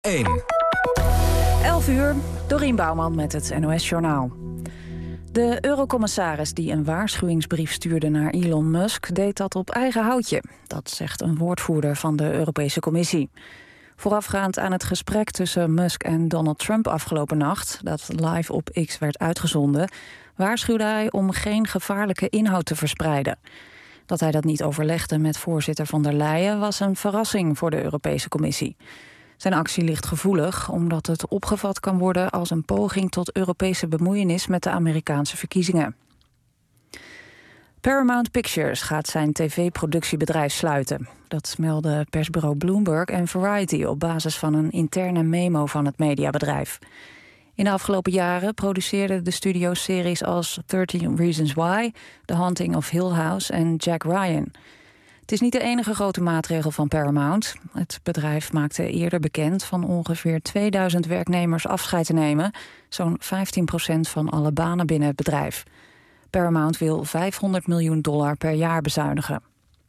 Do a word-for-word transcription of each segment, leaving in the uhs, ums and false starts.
één. elf uur, Dorien Bouwman met het N O S-journaal. De eurocommissaris die een waarschuwingsbrief stuurde naar Elon Musk deed dat op eigen houtje. Dat zegt een woordvoerder van de Europese Commissie. Voorafgaand aan het gesprek tussen Musk en Donald Trump afgelopen nacht, dat live op X werd uitgezonden, waarschuwde hij om geen gevaarlijke inhoud te verspreiden. Dat hij dat niet overlegde met voorzitter von der Leyen was een verrassing voor de Europese Commissie. Zijn actie ligt gevoelig, omdat het opgevat kan worden als een poging tot Europese bemoeienis met de Amerikaanse verkiezingen. Paramount Pictures gaat zijn tv-productiebedrijf sluiten. Dat melden persbureau Bloomberg en Variety op basis van een interne memo van het mediabedrijf. In de afgelopen jaren produceerden de studio's series als thirteen Reasons Why, The Haunting of Hill House en Jack Ryan. Het is niet de enige grote maatregel van Paramount. Het bedrijf maakte eerder bekend van ongeveer tweeduizend werknemers afscheid te nemen, zo'n vijftien procent van alle banen binnen het bedrijf. Paramount wil vijfhonderd miljoen dollar per jaar bezuinigen.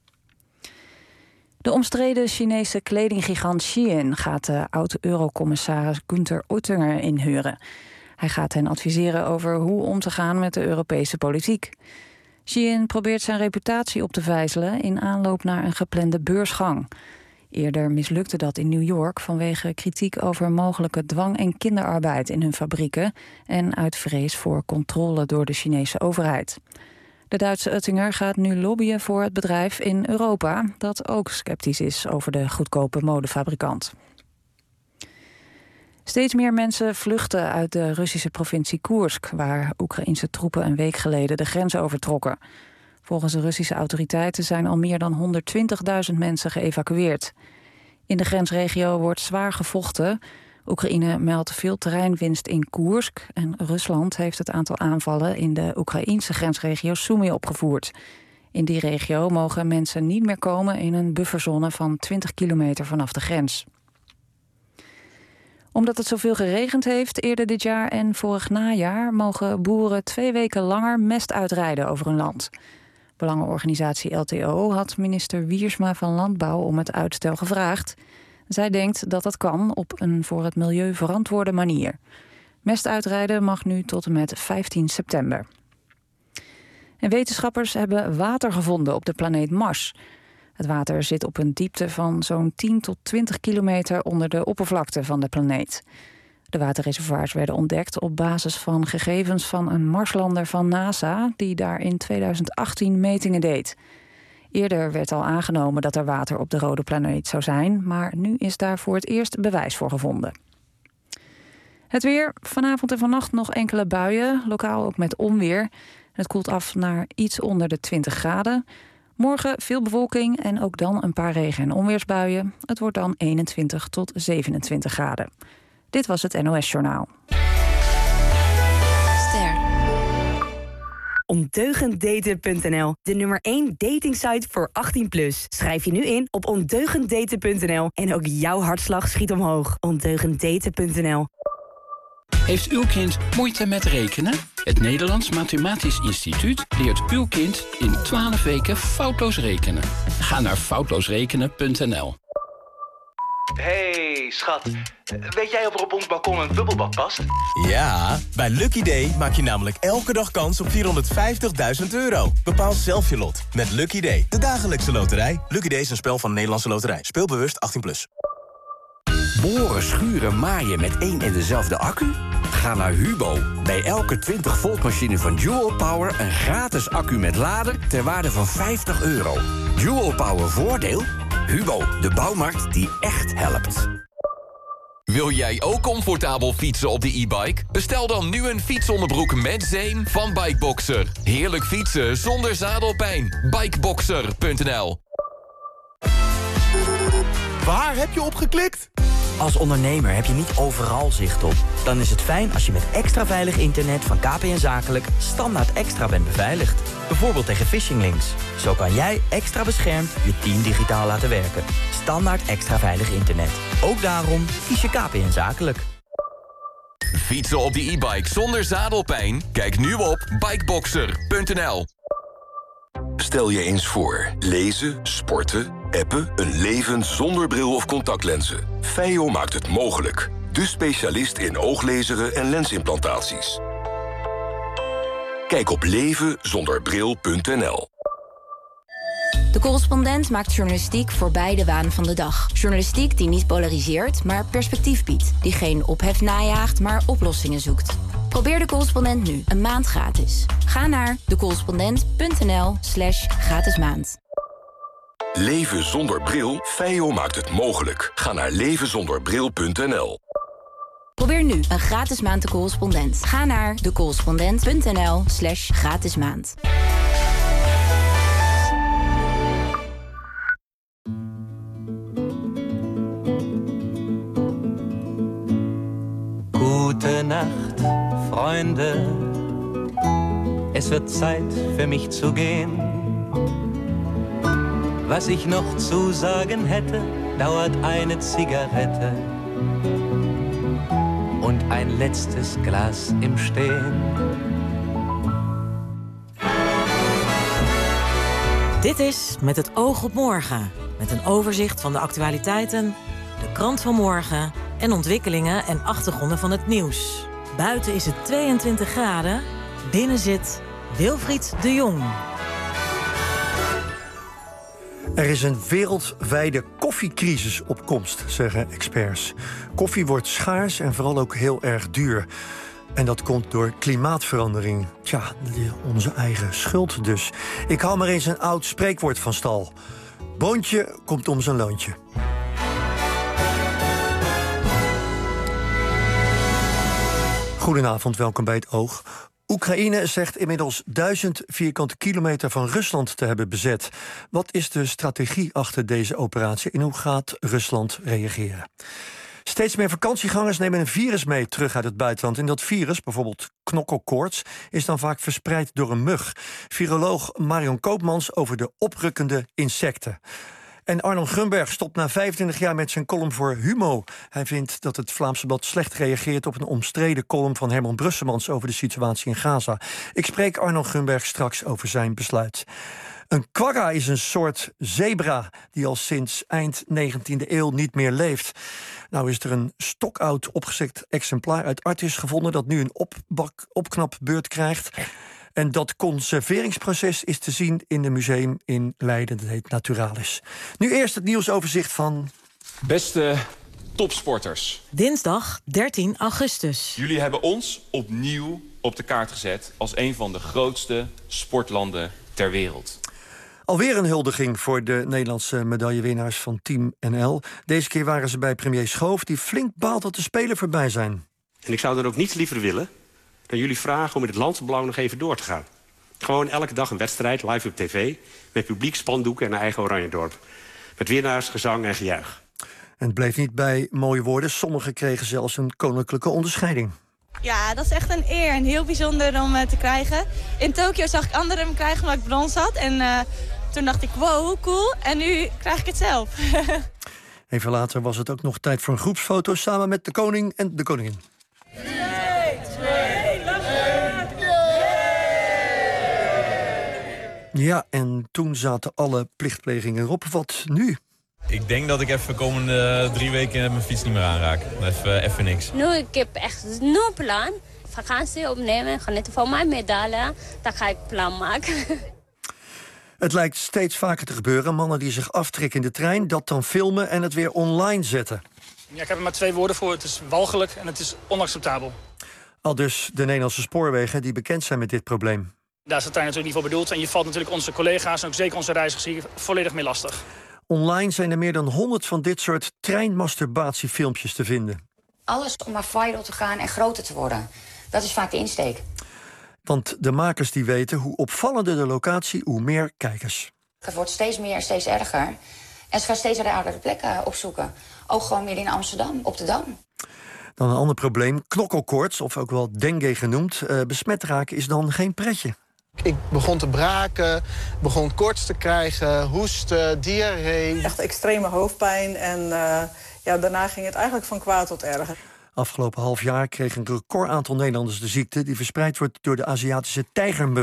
De omstreden Chinese kledinggigant Shein gaat de oud-eurocommissaris Günther Oettinger inhuren. Hij gaat hen adviseren over hoe om te gaan met de Europese politiek. Shein probeert zijn reputatie op te vijzelen in aanloop naar een geplande beursgang. Eerder mislukte dat in New York vanwege kritiek over mogelijke dwang- en kinderarbeid in hun fabrieken en uit vrees voor controle door de Chinese overheid. De Duitse Oettinger gaat nu lobbyen voor het bedrijf in Europa, dat ook sceptisch is over de goedkope modefabrikant. Steeds meer mensen vluchten uit de Russische provincie Koersk, waar Oekraïense troepen een week geleden de grens overtrokken. Volgens de Russische autoriteiten zijn al meer dan honderdtwintigduizend mensen geëvacueerd. In de grensregio wordt zwaar gevochten. Oekraïne meldt veel terreinwinst in Koersk en Rusland heeft het aantal aanvallen in de Oekraïense grensregio Sumy opgevoerd. In die regio mogen mensen niet meer komen in een bufferzone van twintig kilometer vanaf de grens. Omdat het zoveel geregend heeft eerder dit jaar en vorig najaar, mogen boeren twee weken langer mest uitrijden over hun land. Belangenorganisatie L T O had minister Wiersma van Landbouw om het uitstel gevraagd. Zij denkt dat dat kan op een voor het milieu verantwoorde manier. Mest uitrijden mag nu tot en met vijftien september. En wetenschappers hebben water gevonden op de planeet Mars. Het water zit op een diepte van zo'n tien tot twintig kilometer onder de oppervlakte van de planeet. De waterreservoirs werden ontdekt op basis van gegevens van een Marslander van NASA die daar in tweeduizend achttien metingen deed. Eerder werd al aangenomen dat er water op de rode planeet zou zijn, maar nu is daar voor het eerst bewijs voor gevonden. Het weer, vanavond en vannacht nog enkele buien, lokaal ook met onweer. Het koelt af naar iets onder de twintig graden. Morgen veel bewolking en ook dan een paar regen- en onweersbuien. Het wordt dan eenentwintig tot zevenentwintig graden. Dit was het N O S-journaal. Ster. Ondeugenddaten punt n l, de nummer één datingsite voor achttien plus. Schrijf je nu in op ondeugenddaten punt n l en ook jouw hartslag schiet omhoog. ondeugenddaten punt n l. Heeft uw kind moeite met rekenen? Het Nederlands Mathematisch Instituut leert uw kind in twaalf weken foutloos rekenen. Ga naar foutloosrekenen punt n l. Hey, schat. Weet jij of er op ons balkon een bubbelbad past? Ja, bij Lucky Day maak je namelijk elke dag kans op vierhonderdvijftigduizend euro. Bepaal zelf je lot met Lucky Day, de dagelijkse loterij. Lucky Day is een spel van de Nederlandse Loterij. Speel bewust achttien plus. Boren, schuren, maaien met één en dezelfde accu? Ga naar Hubo. Bij elke twintig volt machine van Dual Power een gratis accu met lader ter waarde van vijftig euro. Dual Power voordeel? Hubo, de bouwmarkt die echt helpt. Wil jij ook comfortabel fietsen op de e-bike? Bestel dan nu een fietsonderbroek met zeem van Bikeboxer. Heerlijk fietsen zonder zadelpijn. Bikeboxer punt n l. Waar heb je op geklikt? Als ondernemer heb je niet overal zicht op. Dan is het fijn als je met extra veilig internet van K P N Zakelijk standaard extra bent beveiligd. Bijvoorbeeld tegen phishinglinks. Zo kan jij extra beschermd je team digitaal laten werken. Standaard extra veilig internet. Ook daarom kies je K P N Zakelijk. Fietsen op de e-bike zonder zadelpijn? Kijk nu op bikeboxer punt n l. Stel je eens voor. Lezen, sporten, appen, een leven zonder bril of contactlenzen. Feio maakt het mogelijk. De specialist in ooglezeren en lensimplantaties. Kijk op leven zonder bril punt n l. De Correspondent maakt journalistiek voorbij de waan van de dag. Journalistiek die niet polariseert, maar perspectief biedt. Die geen ophef najaagt, maar oplossingen zoekt. Probeer De Correspondent nu, een maand gratis. Ga naar decorrespondent punt n l slash gratis maand. Leven zonder bril? Feio maakt het mogelijk. Ga naar leven zonder bril punt n l. Probeer nu een gratis maand De Correspondent. Ga naar decorrespondent punt n l slash gratis maand. Gute Nacht, Freunde. Es wird Zeit für mich zu gehen. Was ich noch zu sagen hätte, dauert eine Zigarette und ein letztes Glas im Stehen. Dit is Met het oog op morgen. Met een overzicht van de actualiteiten, de krant van morgen en ontwikkelingen en achtergronden van het nieuws. Buiten is het tweeëntwintig graden, binnen zit Wilfried de Jong. Er is een wereldwijde koffiecrisis op komst, zeggen experts. Koffie wordt schaars en vooral ook heel erg duur. En dat komt door klimaatverandering. Tja, onze eigen schuld dus. Ik haal maar eens een oud spreekwoord van stal. Boontje komt om zijn loontje. Goedenavond, welkom bij Het Oog. Oekraïne zegt inmiddels duizend vierkante kilometer van Rusland te hebben bezet. Wat is de strategie achter deze operatie en hoe gaat Rusland reageren? Steeds meer vakantiegangers nemen een virus mee terug uit het buitenland. En dat virus, bijvoorbeeld knokkelkoorts, is dan vaak verspreid door een mug. Viroloog Marion Koopmans over de oprukkende insecten. En Arnon Grunberg stopt na vijfentwintig jaar met zijn column voor Humo. Hij vindt dat het Vlaamse Blad slecht reageert op een omstreden column van Herman Brusselmans over de situatie in Gaza. Ik spreek Arnon Grunberg straks over zijn besluit. Een quagga is een soort zebra die al sinds eind negentiende eeuw niet meer leeft. Nou is er een stokoud opgezet exemplaar uit Artis gevonden dat nu een opbak, opknapbeurt krijgt. En dat conserveringsproces is te zien in een museum in Leiden. Dat heet Naturalis. Nu eerst het nieuwsoverzicht van... Beste topsporters. Dinsdag dertien augustus. Jullie hebben ons opnieuw op de kaart gezet als een van de grootste sportlanden ter wereld. Alweer een huldiging voor de Nederlandse medaillewinnaars van Team N L. Deze keer waren ze bij premier Schoof, die flink baalt dat de Spelen voorbij zijn. En ik zou dan ook niets liever willen dan jullie vragen om in het landsbelang nog even door te gaan. Gewoon elke dag een wedstrijd, live op tv, met publiek, spandoeken en een eigen Oranjedorp. Met winnaars, gezang en gejuich. En het bleef niet bij mooie woorden. Sommigen kregen zelfs een koninklijke onderscheiding. Ja, dat is echt een eer en heel bijzonder om uh, te krijgen. In Tokio zag ik anderen hem krijgen omdat ik brons had. En uh, toen dacht ik, wow, hoe cool. En nu krijg ik het zelf. Even later was het ook nog tijd voor een groepsfoto samen met de koning en de koningin. Ja, en toen zaten alle plichtplegingen erop. Wat nu? Ik denk dat ik even de komende drie weken mijn fiets niet meer aanraak. Even, even niks. Nu, ik heb echt nul plan. Vakantie opnemen, genieten van mijn medaille. Dan ga ik plan maken. Het lijkt steeds vaker te gebeuren. Mannen die zich aftrekken in de trein, dat dan filmen en het weer online zetten. Ja, ik heb er maar twee woorden voor. Het is walgelijk en het is onacceptabel. Al dus de Nederlandse spoorwegen die bekend zijn met dit probleem. Daar is de trein natuurlijk niet voor bedoeld. En je valt natuurlijk onze collega's en ook zeker onze reizigers hier volledig mee lastig. Online zijn er meer dan honderd van dit soort treinmasturbatiefilmpjes te vinden. Alles om maar viral te gaan en groter te worden. Dat is vaak de insteek. Want de makers die weten hoe opvallender de locatie, hoe meer kijkers. Het wordt steeds meer en steeds erger. En ze gaan steeds raardere plekken opzoeken. Ook gewoon meer in Amsterdam, op de Dam. Dan een ander probleem, knokkelkoorts, of ook wel dengue genoemd. Uh, besmet raken is dan geen pretje. Ik begon te braken, begon koorts te krijgen, hoesten, diarree. Echt extreme hoofdpijn en uh, ja, daarna ging het eigenlijk van kwaad tot erger. Afgelopen half jaar kreeg een record aantal Nederlanders de ziekte die verspreid wordt door de Aziatische tijgermug.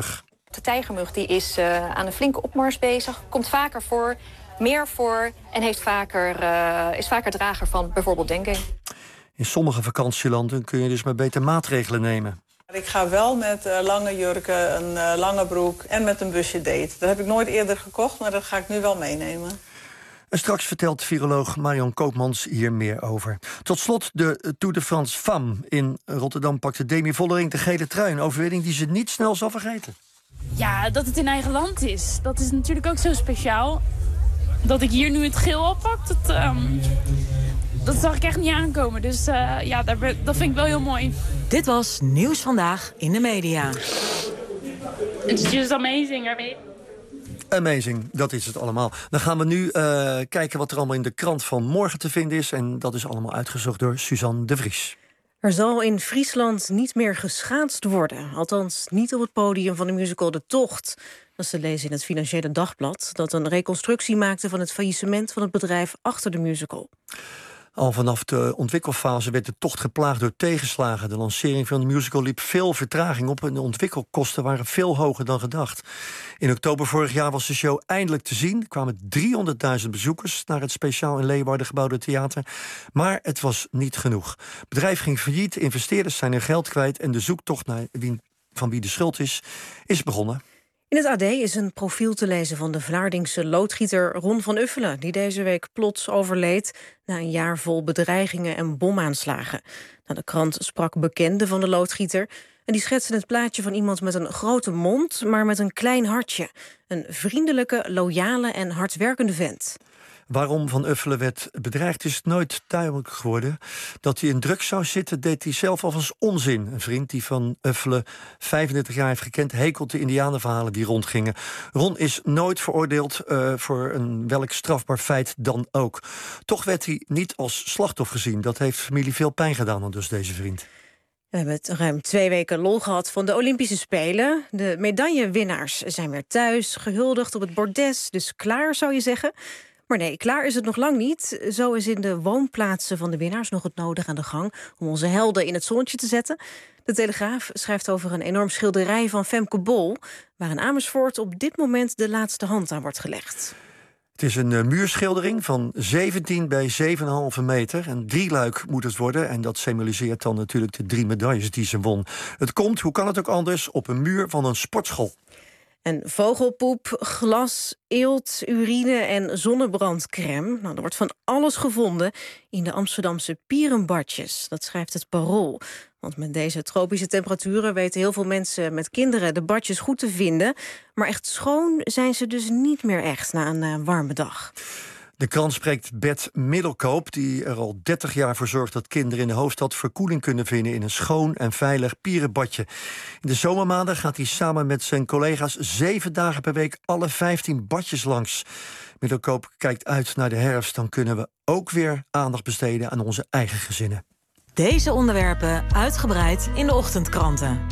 De tijgermug die is uh, aan een flinke opmars bezig, komt vaker voor, meer voor en heeft vaker, uh, is vaker drager van bijvoorbeeld dengue. In sommige vakantielanden kun je dus maar beter maatregelen nemen. Ik ga wel met uh, lange jurken, een uh, lange broek en met een busje date. Dat heb ik nooit eerder gekocht, maar dat ga ik nu wel meenemen. En straks vertelt viroloog Marion Koopmans hier meer over. Tot slot de Tour de France Femme. In Rotterdam pakte Demi Vollering de gele trui. Een overwinning die ze niet snel zal vergeten. Ja, dat het in eigen land is. Dat is natuurlijk ook zo speciaal. Dat ik hier nu het geel oppak, dat, um, dat zag ik echt niet aankomen. Dus uh, ja, dat, dat vind ik wel heel mooi. Dit was Nieuws Vandaag in de media. It's just amazing, I mean. Amazing, dat is het allemaal. Dan gaan we nu uh, kijken wat er allemaal in de krant van morgen te vinden is. En dat is allemaal uitgezocht door Suzanne de Vries. Er zal in Friesland niet meer geschaatst worden. Althans, niet op het podium van de musical De Tocht. Dat is te lezen in het Financiële Dagblad, dat een reconstructie maakte van het faillissement van het bedrijf achter de musical. Al vanaf de ontwikkelfase werd de tocht geplaagd door tegenslagen. De lancering van de musical liep veel vertraging op en de ontwikkelkosten waren veel hoger dan gedacht. In oktober vorig jaar was de show eindelijk te zien. Er kwamen driehonderdduizend bezoekers naar het speciaal in Leeuwarden gebouwde theater. Maar het was niet genoeg. Het bedrijf ging failliet, investeerders zijn hun geld kwijt en de zoektocht naar wie, van wie de schuld is, is begonnen. In het A D is een profiel te lezen van de Vlaardingse loodgieter Ron van Uffelen, die deze week plots overleed na een jaar vol bedreigingen en bomaanslagen. Nou, de krant sprak bekenden van de loodgieter en die schetsen het plaatje van iemand met een grote mond, maar met een klein hartje. Een vriendelijke, loyale en hardwerkende vent. Waarom Van Uffelen werd bedreigd is nooit duidelijk geworden. Dat hij in drugs zou zitten, deed hij zelf al als onzin. Een vriend die Van Uffelen vijfendertig jaar heeft gekend, hekelt de indianenverhalen die rondgingen. Ron is nooit veroordeeld uh, voor een welk strafbaar feit dan ook. Toch werd hij niet als slachtoffer gezien. Dat heeft familie veel pijn gedaan, dan dus deze vriend. We hebben het ruim twee weken lol gehad van de Olympische Spelen. De medaillewinnaars zijn weer thuis, gehuldigd op het bordes. Dus klaar, zou je zeggen. Maar nee, klaar is het nog lang niet. Zo is in de woonplaatsen van de winnaars nog het nodig aan de gang om onze helden in het zonnetje te zetten. De Telegraaf schrijft over een enorm schilderij van Femke Bol, waar in Amersfoort op dit moment de laatste hand aan wordt gelegd. Het is een uh, muurschildering van zeventien bij zeven komma vijf meter. Een drieluik moet het worden. En dat symboliseert dan natuurlijk de drie medailles die ze won. Het komt, hoe kan het ook anders, op een muur van een sportschool. En vogelpoep, glas, eelt, urine en zonnebrandcrème. Nou, er wordt van alles gevonden in de Amsterdamse pierenbadjes. Dat schrijft het Parool. Want met deze tropische temperaturen weten heel veel mensen met kinderen de badjes goed te vinden. Maar echt schoon zijn ze dus niet meer echt na een uh, warme dag. De krant spreekt Bert Middelkoop, die er al dertig jaar voor zorgt dat kinderen in de hoofdstad verkoeling kunnen vinden in een schoon en veilig pierenbadje. In de zomermaanden gaat hij samen met zijn collega's zeven dagen per week alle vijftien badjes langs. Middelkoop kijkt uit naar de herfst, dan kunnen we ook weer aandacht besteden aan onze eigen gezinnen. Deze onderwerpen uitgebreid in de ochtendkranten.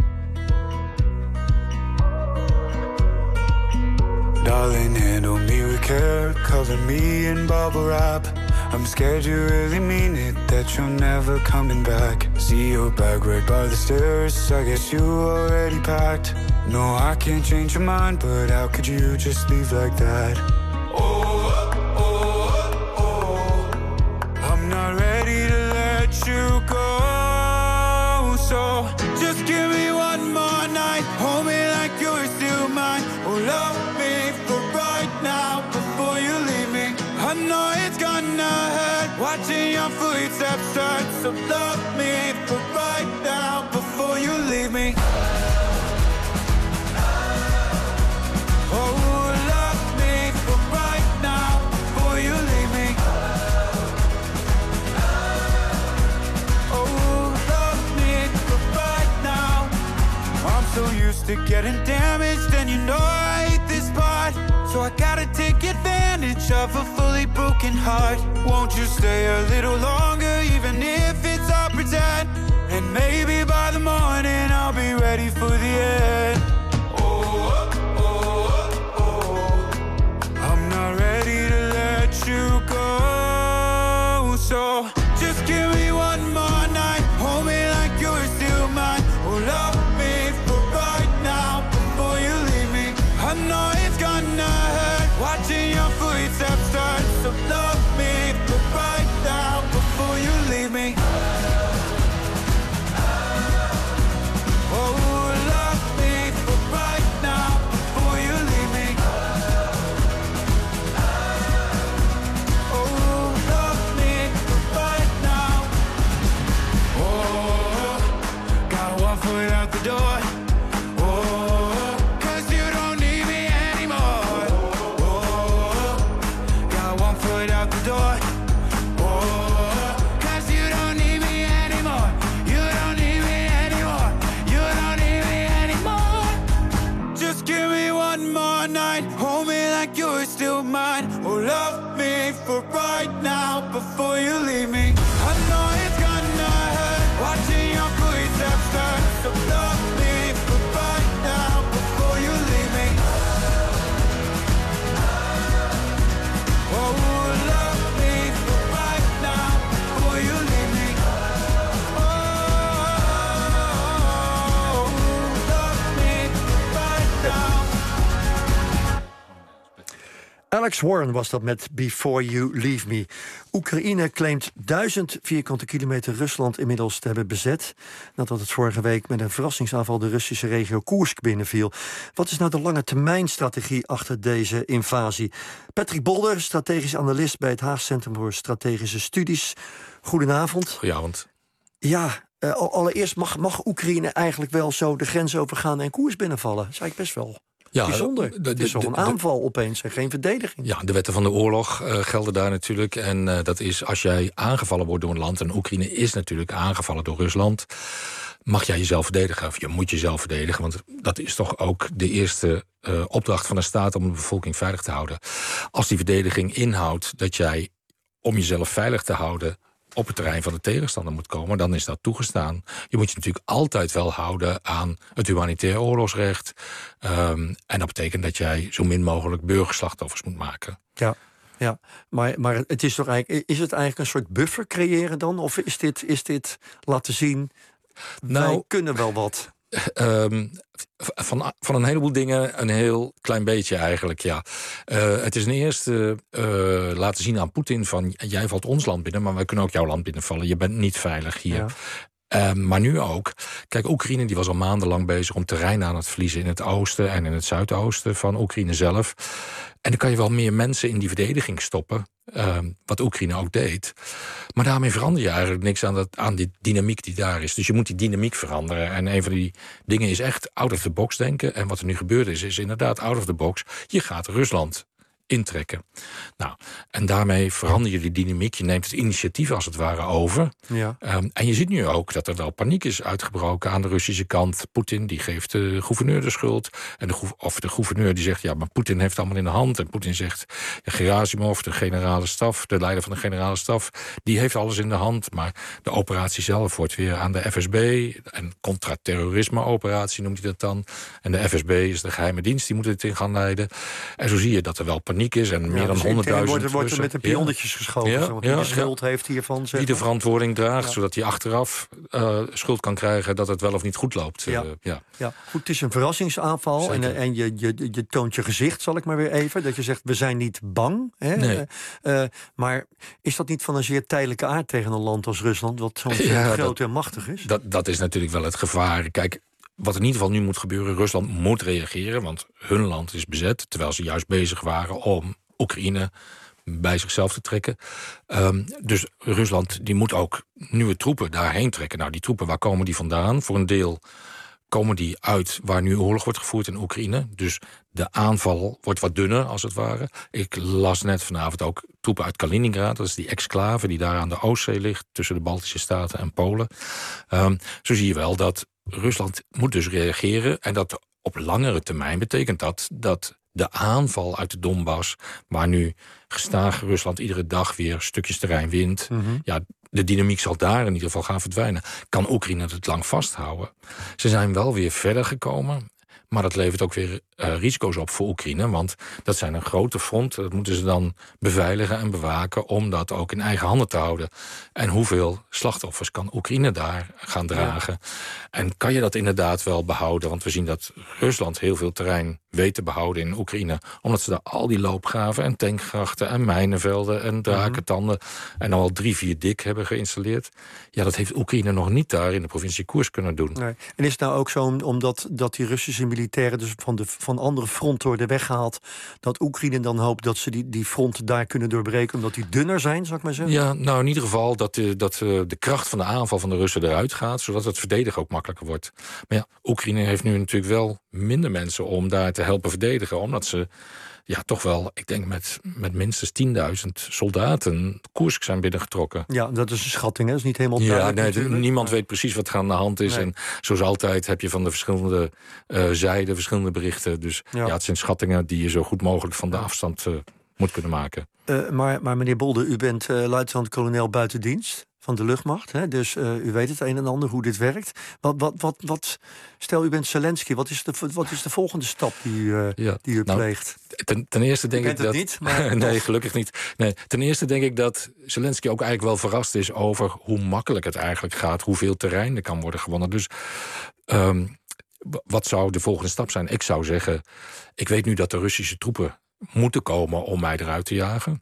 Darling, handle me with care, cover me in bubble wrap. I'm scared you really mean it, that you're never coming back. See your bag right by the stairs, I guess you already packed. No, I can't change your mind, but how could you just leave like that? Oh, oh, oh, oh. I'm not ready to let you go. So just give me one more night, hold me like you're still mine. Oh, love me for right now before you leave me. I know it's gonna hurt watching your footsteps start. So love me for right now before you leave me. Oh, love me for right now before you leave me. Oh, love me for right now. I'm so used to getting damaged, and you know I hate this part. So I gotta take advantage of a fully broken heart. Won't you stay a little longer, even if it's all pretend? And maybe by the morning I'll be ready for the end. Oh, oh, oh, oh. I'm not ready to let you go. So just give me one more night, hold me like you're still mine. Oh, love me for right now before you leave me. mind. Oh, love me for right now before you leave me. I know it's gonna hurt watching your footsteps turn. So love me for right now before you leave me. Oh, love me for right now before you leave me. Oh, love me for right now. Alex Warren was dat met Before You Leave Me. Oekraïne claimt duizend vierkante kilometer Rusland inmiddels te hebben bezet, nadat het vorige week met een verrassingsaanval de Russische regio Koersk binnenviel. Wat is nou de lange termijn strategie achter deze invasie? Patrick Bolder, strategisch analist bij het Haag Centrum voor Strategische Studies. Goedenavond. Goedenavond. Ja, uh, allereerst mag, mag Oekraïne eigenlijk wel zo de grens overgaan en Koersk binnenvallen? Dat is eigenlijk best wel... Ja, bijzonder. De, de, het is toch een de, aanval opeens en geen verdediging. Ja, de wetten van de oorlog uh, gelden daar natuurlijk. En uh, dat is als jij aangevallen wordt door een land... en Oekraïne is natuurlijk aangevallen door Rusland... mag jij jezelf verdedigen. Of je moet jezelf verdedigen. Want dat is toch ook de eerste uh, opdracht van een staat... om de bevolking veilig te houden. Als die verdediging inhoudt dat jij om jezelf veilig te houden... op het terrein van de tegenstander moet komen, dan is dat toegestaan. Je moet je natuurlijk altijd wel houden aan het humanitair oorlogsrecht. Um, en dat betekent dat jij zo min mogelijk burgerslachtoffers moet maken. Ja, ja. Maar, maar het is toch eigenlijk, is het eigenlijk een soort buffer creëren dan? Of is dit, is dit laten zien, nou, wij kunnen wel wat? Um, van, van een heleboel dingen een heel klein beetje eigenlijk, ja. Uh, het is een eerste uh, laten zien aan Poetin van... jij valt ons land binnen, maar wij kunnen ook jouw land binnenvallen. Je bent niet veilig hier. Ja. Uh, maar nu ook. Kijk, Oekraïne die was al maandenlang bezig om terrein aan het verliezen... in het oosten en in het zuidoosten van Oekraïne zelf. En dan kan je wel meer mensen in die verdediging stoppen... Uh, wat Oekraïne ook deed. Maar daarmee verander je eigenlijk niks aan, dat, aan die dynamiek die daar is. Dus je moet die dynamiek veranderen. En een van die dingen is echt out of the box denken. En wat er nu gebeurd is, is inderdaad out of the box. Je gaat Rusland intrekken. Nou, en daarmee verander je die dynamiek. Je neemt het initiatief als het ware over. Ja. Um, en je ziet nu ook dat er wel paniek is uitgebroken aan de Russische kant. Poetin die geeft de gouverneur de schuld. En de, of de gouverneur die zegt, ja, maar Poetin heeft het allemaal in de hand. En Poetin zegt, ja, Gerasimov, de generale staf, de leider van de generale staf, die heeft alles in de hand. Maar de operatie zelf wordt weer aan de F S B. Een contra-terrorisme-operatie noemt hij dat dan. En de F S B is de geheime dienst, die moet het in gaan leiden. En zo zie je dat er wel paniek is en meer ja, dan honderdduizend wordt, wordt er met de pionnetjes ja. geschoven. Ja, want wie ja, de schuld ja. heeft hiervan. Zeg wie de verantwoording draagt, ja. zodat hij achteraf uh, schuld kan krijgen dat het wel of niet goed loopt. Ja. Uh, ja. Ja. Goed, het is een verrassingsaanval en, en je, je, je toont je gezicht, zal ik maar weer even. Dat je zegt, we zijn niet bang. Hè? Nee. Uh, maar is dat niet van een zeer tijdelijke aard tegen een land als Rusland, wat zo ja, groot en machtig is? Dat, dat is natuurlijk wel het gevaar. Kijk, wat in ieder geval nu moet gebeuren, Rusland moet reageren, want hun land is bezet, terwijl ze juist bezig waren om Oekraïne bij zichzelf te trekken. Um, dus Rusland die moet ook nieuwe troepen daarheen trekken. Nou, die troepen, waar komen die vandaan? Voor een deel komen die uit waar nu oorlog wordt gevoerd in Oekraïne. Dus de aanval wordt wat dunner, als het ware. Ik las net vanavond ook troepen uit Kaliningrad. Dat is die exclave die daar aan de Oostzee ligt, tussen de Baltische Staten en Polen. Um, zo zie je wel dat Rusland moet dus reageren. En dat op langere termijn betekent dat dat de aanval uit de Donbass, waar nu gestaag Rusland iedere dag weer stukjes terrein wint, mm-hmm. ja, de dynamiek zal daar in ieder geval gaan verdwijnen. Kan Oekraïne het lang vasthouden? Ze zijn wel weer verder gekomen, maar dat levert ook weer uh, risico's op voor Oekraïne, want dat zijn een grote front. Dat moeten ze dan beveiligen en bewaken om dat ook in eigen handen te houden. En hoeveel slachtoffers kan Oekraïne daar gaan dragen? Ja. En kan je dat inderdaad wel behouden? Want we zien dat Rusland heel veel terrein weet te behouden in Oekraïne, omdat ze daar al die loopgraven en tankgrachten en mijnenvelden en drakentanden en al drie, vier dik hebben geïnstalleerd. Ja, dat heeft Oekraïne nog niet daar in de provincie Koersk kunnen doen. Nee. En is het nou ook zo omdat dat die Russische militairen dus van, de, van andere fronten worden weggehaald, dat Oekraïne dan hoopt dat ze die, die fronten daar kunnen doorbreken, omdat die dunner zijn, zou ik maar zeggen? Ja, nou in ieder geval dat, de, dat de kracht van de aanval van de Russen eruit gaat, zodat het verdedigen ook makkelijker wordt. Maar ja, Oekraïne heeft nu natuurlijk wel minder mensen om daar te helpen verdedigen, omdat ze ja toch wel, ik denk met, met minstens tienduizend soldaten Koersk zijn binnengetrokken. Ja, dat is een schatting, hè? Dat is niet helemaal duidelijk. Ja, nee, de, niemand ja. weet precies wat er aan de hand is. Nee. En zoals altijd heb je van de verschillende uh, zijden verschillende berichten. Dus ja. ja, het zijn schattingen die je zo goed mogelijk van de afstand uh, moet kunnen maken. Uh, maar, maar meneer Bolde, u bent uh, luitenant-kolonel buitendienst van de luchtmacht. Hè? Dus uh, u weet het een en ander hoe dit werkt. Wat, wat, wat, wat, stel, u bent Zelensky. Wat is de, wat is de volgende stap die u, uh, ja, die u nou, pleegt? Ten, ten eerste denk u ik dat... niet, maar nee, gelukkig niet. Nee, ten eerste denk ik dat Zelensky ook eigenlijk wel verrast is over hoe makkelijk het eigenlijk gaat. Hoeveel terrein er kan worden gewonnen. Dus um, wat zou de volgende stap zijn? Ik zou zeggen, ik weet nu dat de Russische troepen moeten komen om mij eruit te jagen.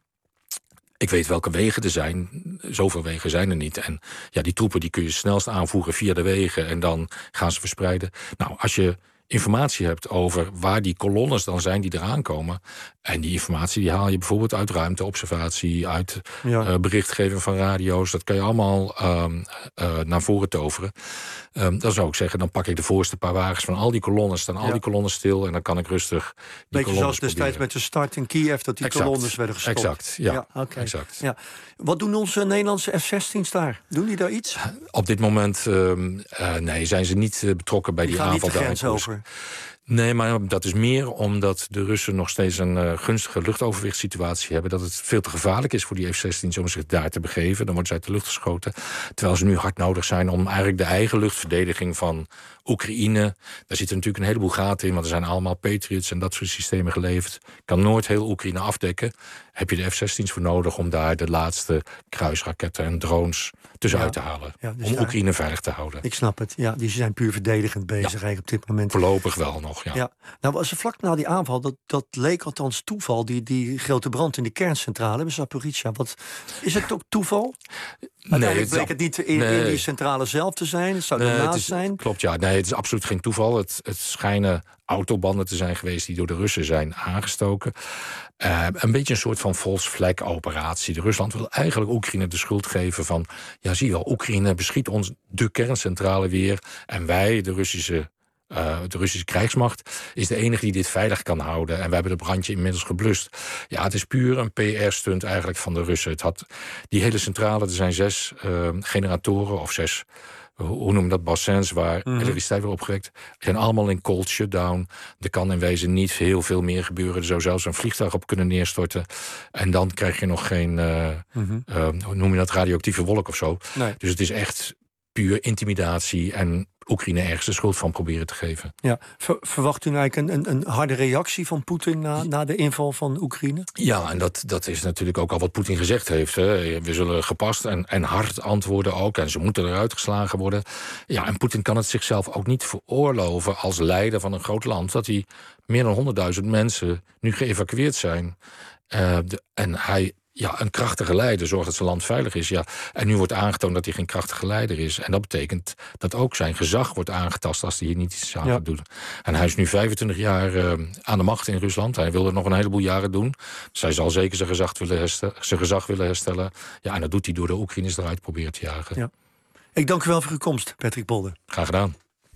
Ik weet welke wegen er zijn. Zoveel wegen zijn er niet. En ja, die troepen die kun je snelst aanvoeren via de wegen en dan gaan ze verspreiden. Nou, als je informatie hebt over waar die kolonnes dan zijn die eraan komen. En die informatie die haal je bijvoorbeeld uit ruimteobservatie, uit ja. uh, berichtgeving van radio's. Dat kan je allemaal um, uh, naar voren toveren. Um, dan zou ik zeggen, dan pak ik de voorste paar wagens van al die kolonnes, staan al ja. die kolonnes stil en dan kan ik rustig die beetje zoals destijds met de start in Kiev, dat die exact. kolonnes werden gestopt. Exact, ja. ja okay. exact. Ja. Wat doen onze Nederlandse F zestien's daar? Doen die daar iets? Op dit moment um, uh, nee, zijn ze niet uh, betrokken bij die, die aanval daar. Niet de grens over. Nee, maar dat is meer omdat de Russen nog steeds een uh, gunstige luchtoverwichtssituatie hebben. Dat het veel te gevaarlijk is voor die F zestien's om zich daar te begeven. Dan worden ze uit de lucht geschoten. Terwijl ze nu hard nodig zijn om eigenlijk de eigen luchtverdediging van Oekraïne. Daar zitten natuurlijk een heleboel gaten in, want er zijn allemaal Patriots en dat soort systemen geleverd. Kan nooit heel Oekraïne afdekken. Heb je de F zestien's voor nodig om daar de laatste kruisraketten en drones tussenuit ja. te halen. Ja, dus om daar... Oekraïne veilig te houden. Ik snap het. Ja, die zijn puur verdedigend bezig ja. eigenlijk op dit moment. Voorlopig wel nog, ja. ja. Nou, was er vlak na die aanval, dat, dat leek althans toeval, die, die grote brand in de kerncentrale bij Zaporizhia. Wat, is het ook toeval? Uiteindelijk nee, bleek het niet in, nee. in die centrale zelf te zijn. Het zou ernaast nee, zijn. Klopt, ja. Nee, het is absoluut geen toeval. Het, het schijnen autobanden te zijn geweest die door de Russen zijn aangestoken. Uh, een beetje een soort van false flag operatie. De Rusland wil eigenlijk Oekraïne de schuld geven van... ja, zie je wel, Oekraïne beschiet ons de kerncentrale weer... en wij, de Russische... Uh, de Russische krijgsmacht is de enige die dit veilig kan houden. En we hebben het brandje inmiddels geblust. Ja, het is puur een P R-stunt eigenlijk van de Russen. Het had die hele centrale, er zijn zes uh, generatoren of zes... hoe noem je dat, bassins waar mm-hmm. elektriciteit wordt opgewekt. Die zijn allemaal in cold shutdown. Er kan in wezen niet heel veel meer gebeuren. Er zou zelfs een vliegtuig op kunnen neerstorten. En dan krijg je nog geen, uh, mm-hmm. uh, hoe noem je dat, radioactieve wolk of zo. Nee. Dus het is echt puur intimidatie en Oekraïne ergens de schuld van proberen te geven. Ja, Ver, verwacht u eigenlijk een, een, een harde reactie van Poetin na, na de inval van Oekraïne? Ja, en dat, dat is natuurlijk ook al wat Poetin gezegd heeft. Hè. We zullen gepast en, en hard antwoorden ook. En ze moeten eruit geslagen worden. Ja, en Poetin kan het zichzelf ook niet veroorloven als leider van een groot land... dat hij meer dan honderdduizend mensen nu geëvacueerd zijn. Uh, de, en hij... Ja, een krachtige leider zorgt dat zijn land veilig is. Ja. En nu wordt aangetoond dat hij geen krachtige leider is. En dat betekent dat ook zijn gezag wordt aangetast als hij hier niet iets aan ja. doet. En hij is nu vijfentwintig jaar uh, aan de macht in Rusland. Hij wil er nog een heleboel jaren doen. Dus hij zal zeker zijn gezag willen herstellen. Zijn gezag willen herstellen. Ja, en dat doet hij door de Oekraïners eruit proberen te jagen. Ja. Ik dank u wel voor uw komst, Patrick Bolde. Graag gedaan.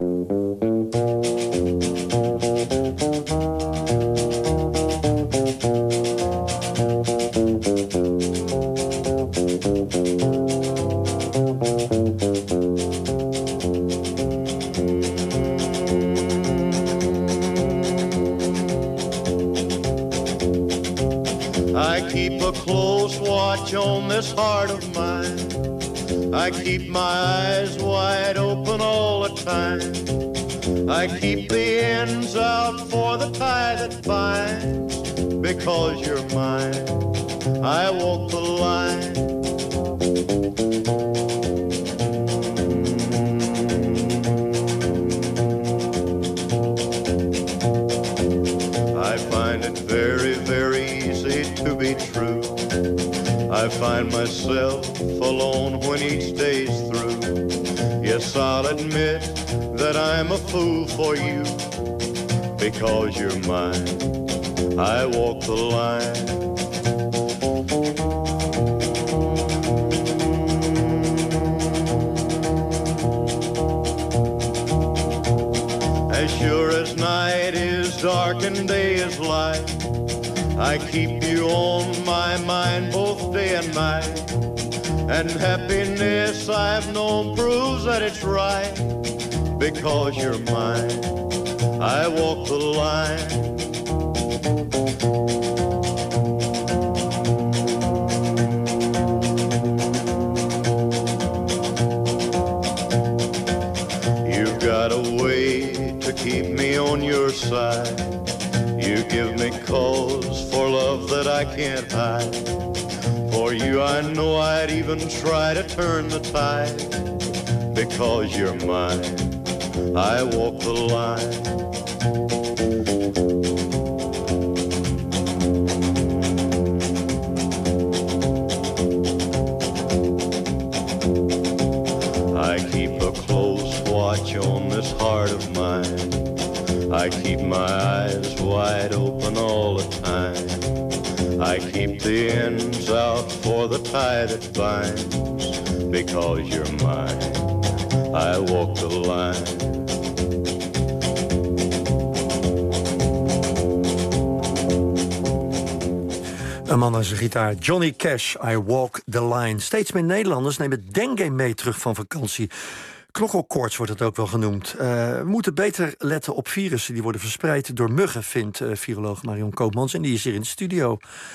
I keep a close watch on this heart of mine. I keep my eyes wide open all the time. I keep the ends out for the tie that binds. Because you're mine, I walk the line. I find it very, very easy to be true. I find myself alone when each day's through. Yes, I'll admit that I'm a fool for you. Because you're mine, I walk the line. As sure as night is dark and day is light, I keep you on my mind both day and night. And happiness I've known proves that it's right. Because you're mine, I walk the line. keep me on your side. You give me cause for love that I can't hide. For you I know I'd even try to turn the tide. Because you're mine, I walk the line. I keep a close watch on this heart of mine. I keep my eyes wide open all the time. I keep the ends out for the tie that binds. Because you're mine, I walk the line. Een man aan zijn gitaar, Johnny Cash, I Walk the Line. Steeds meer Nederlanders nemen dengue mee terug van vakantie. Knokkelkoorts wordt het ook wel genoemd. Uh, we moeten beter letten op virussen die worden verspreid door muggen, vindt uh, viroloog Marion Koopmans. En die is hier in de studio.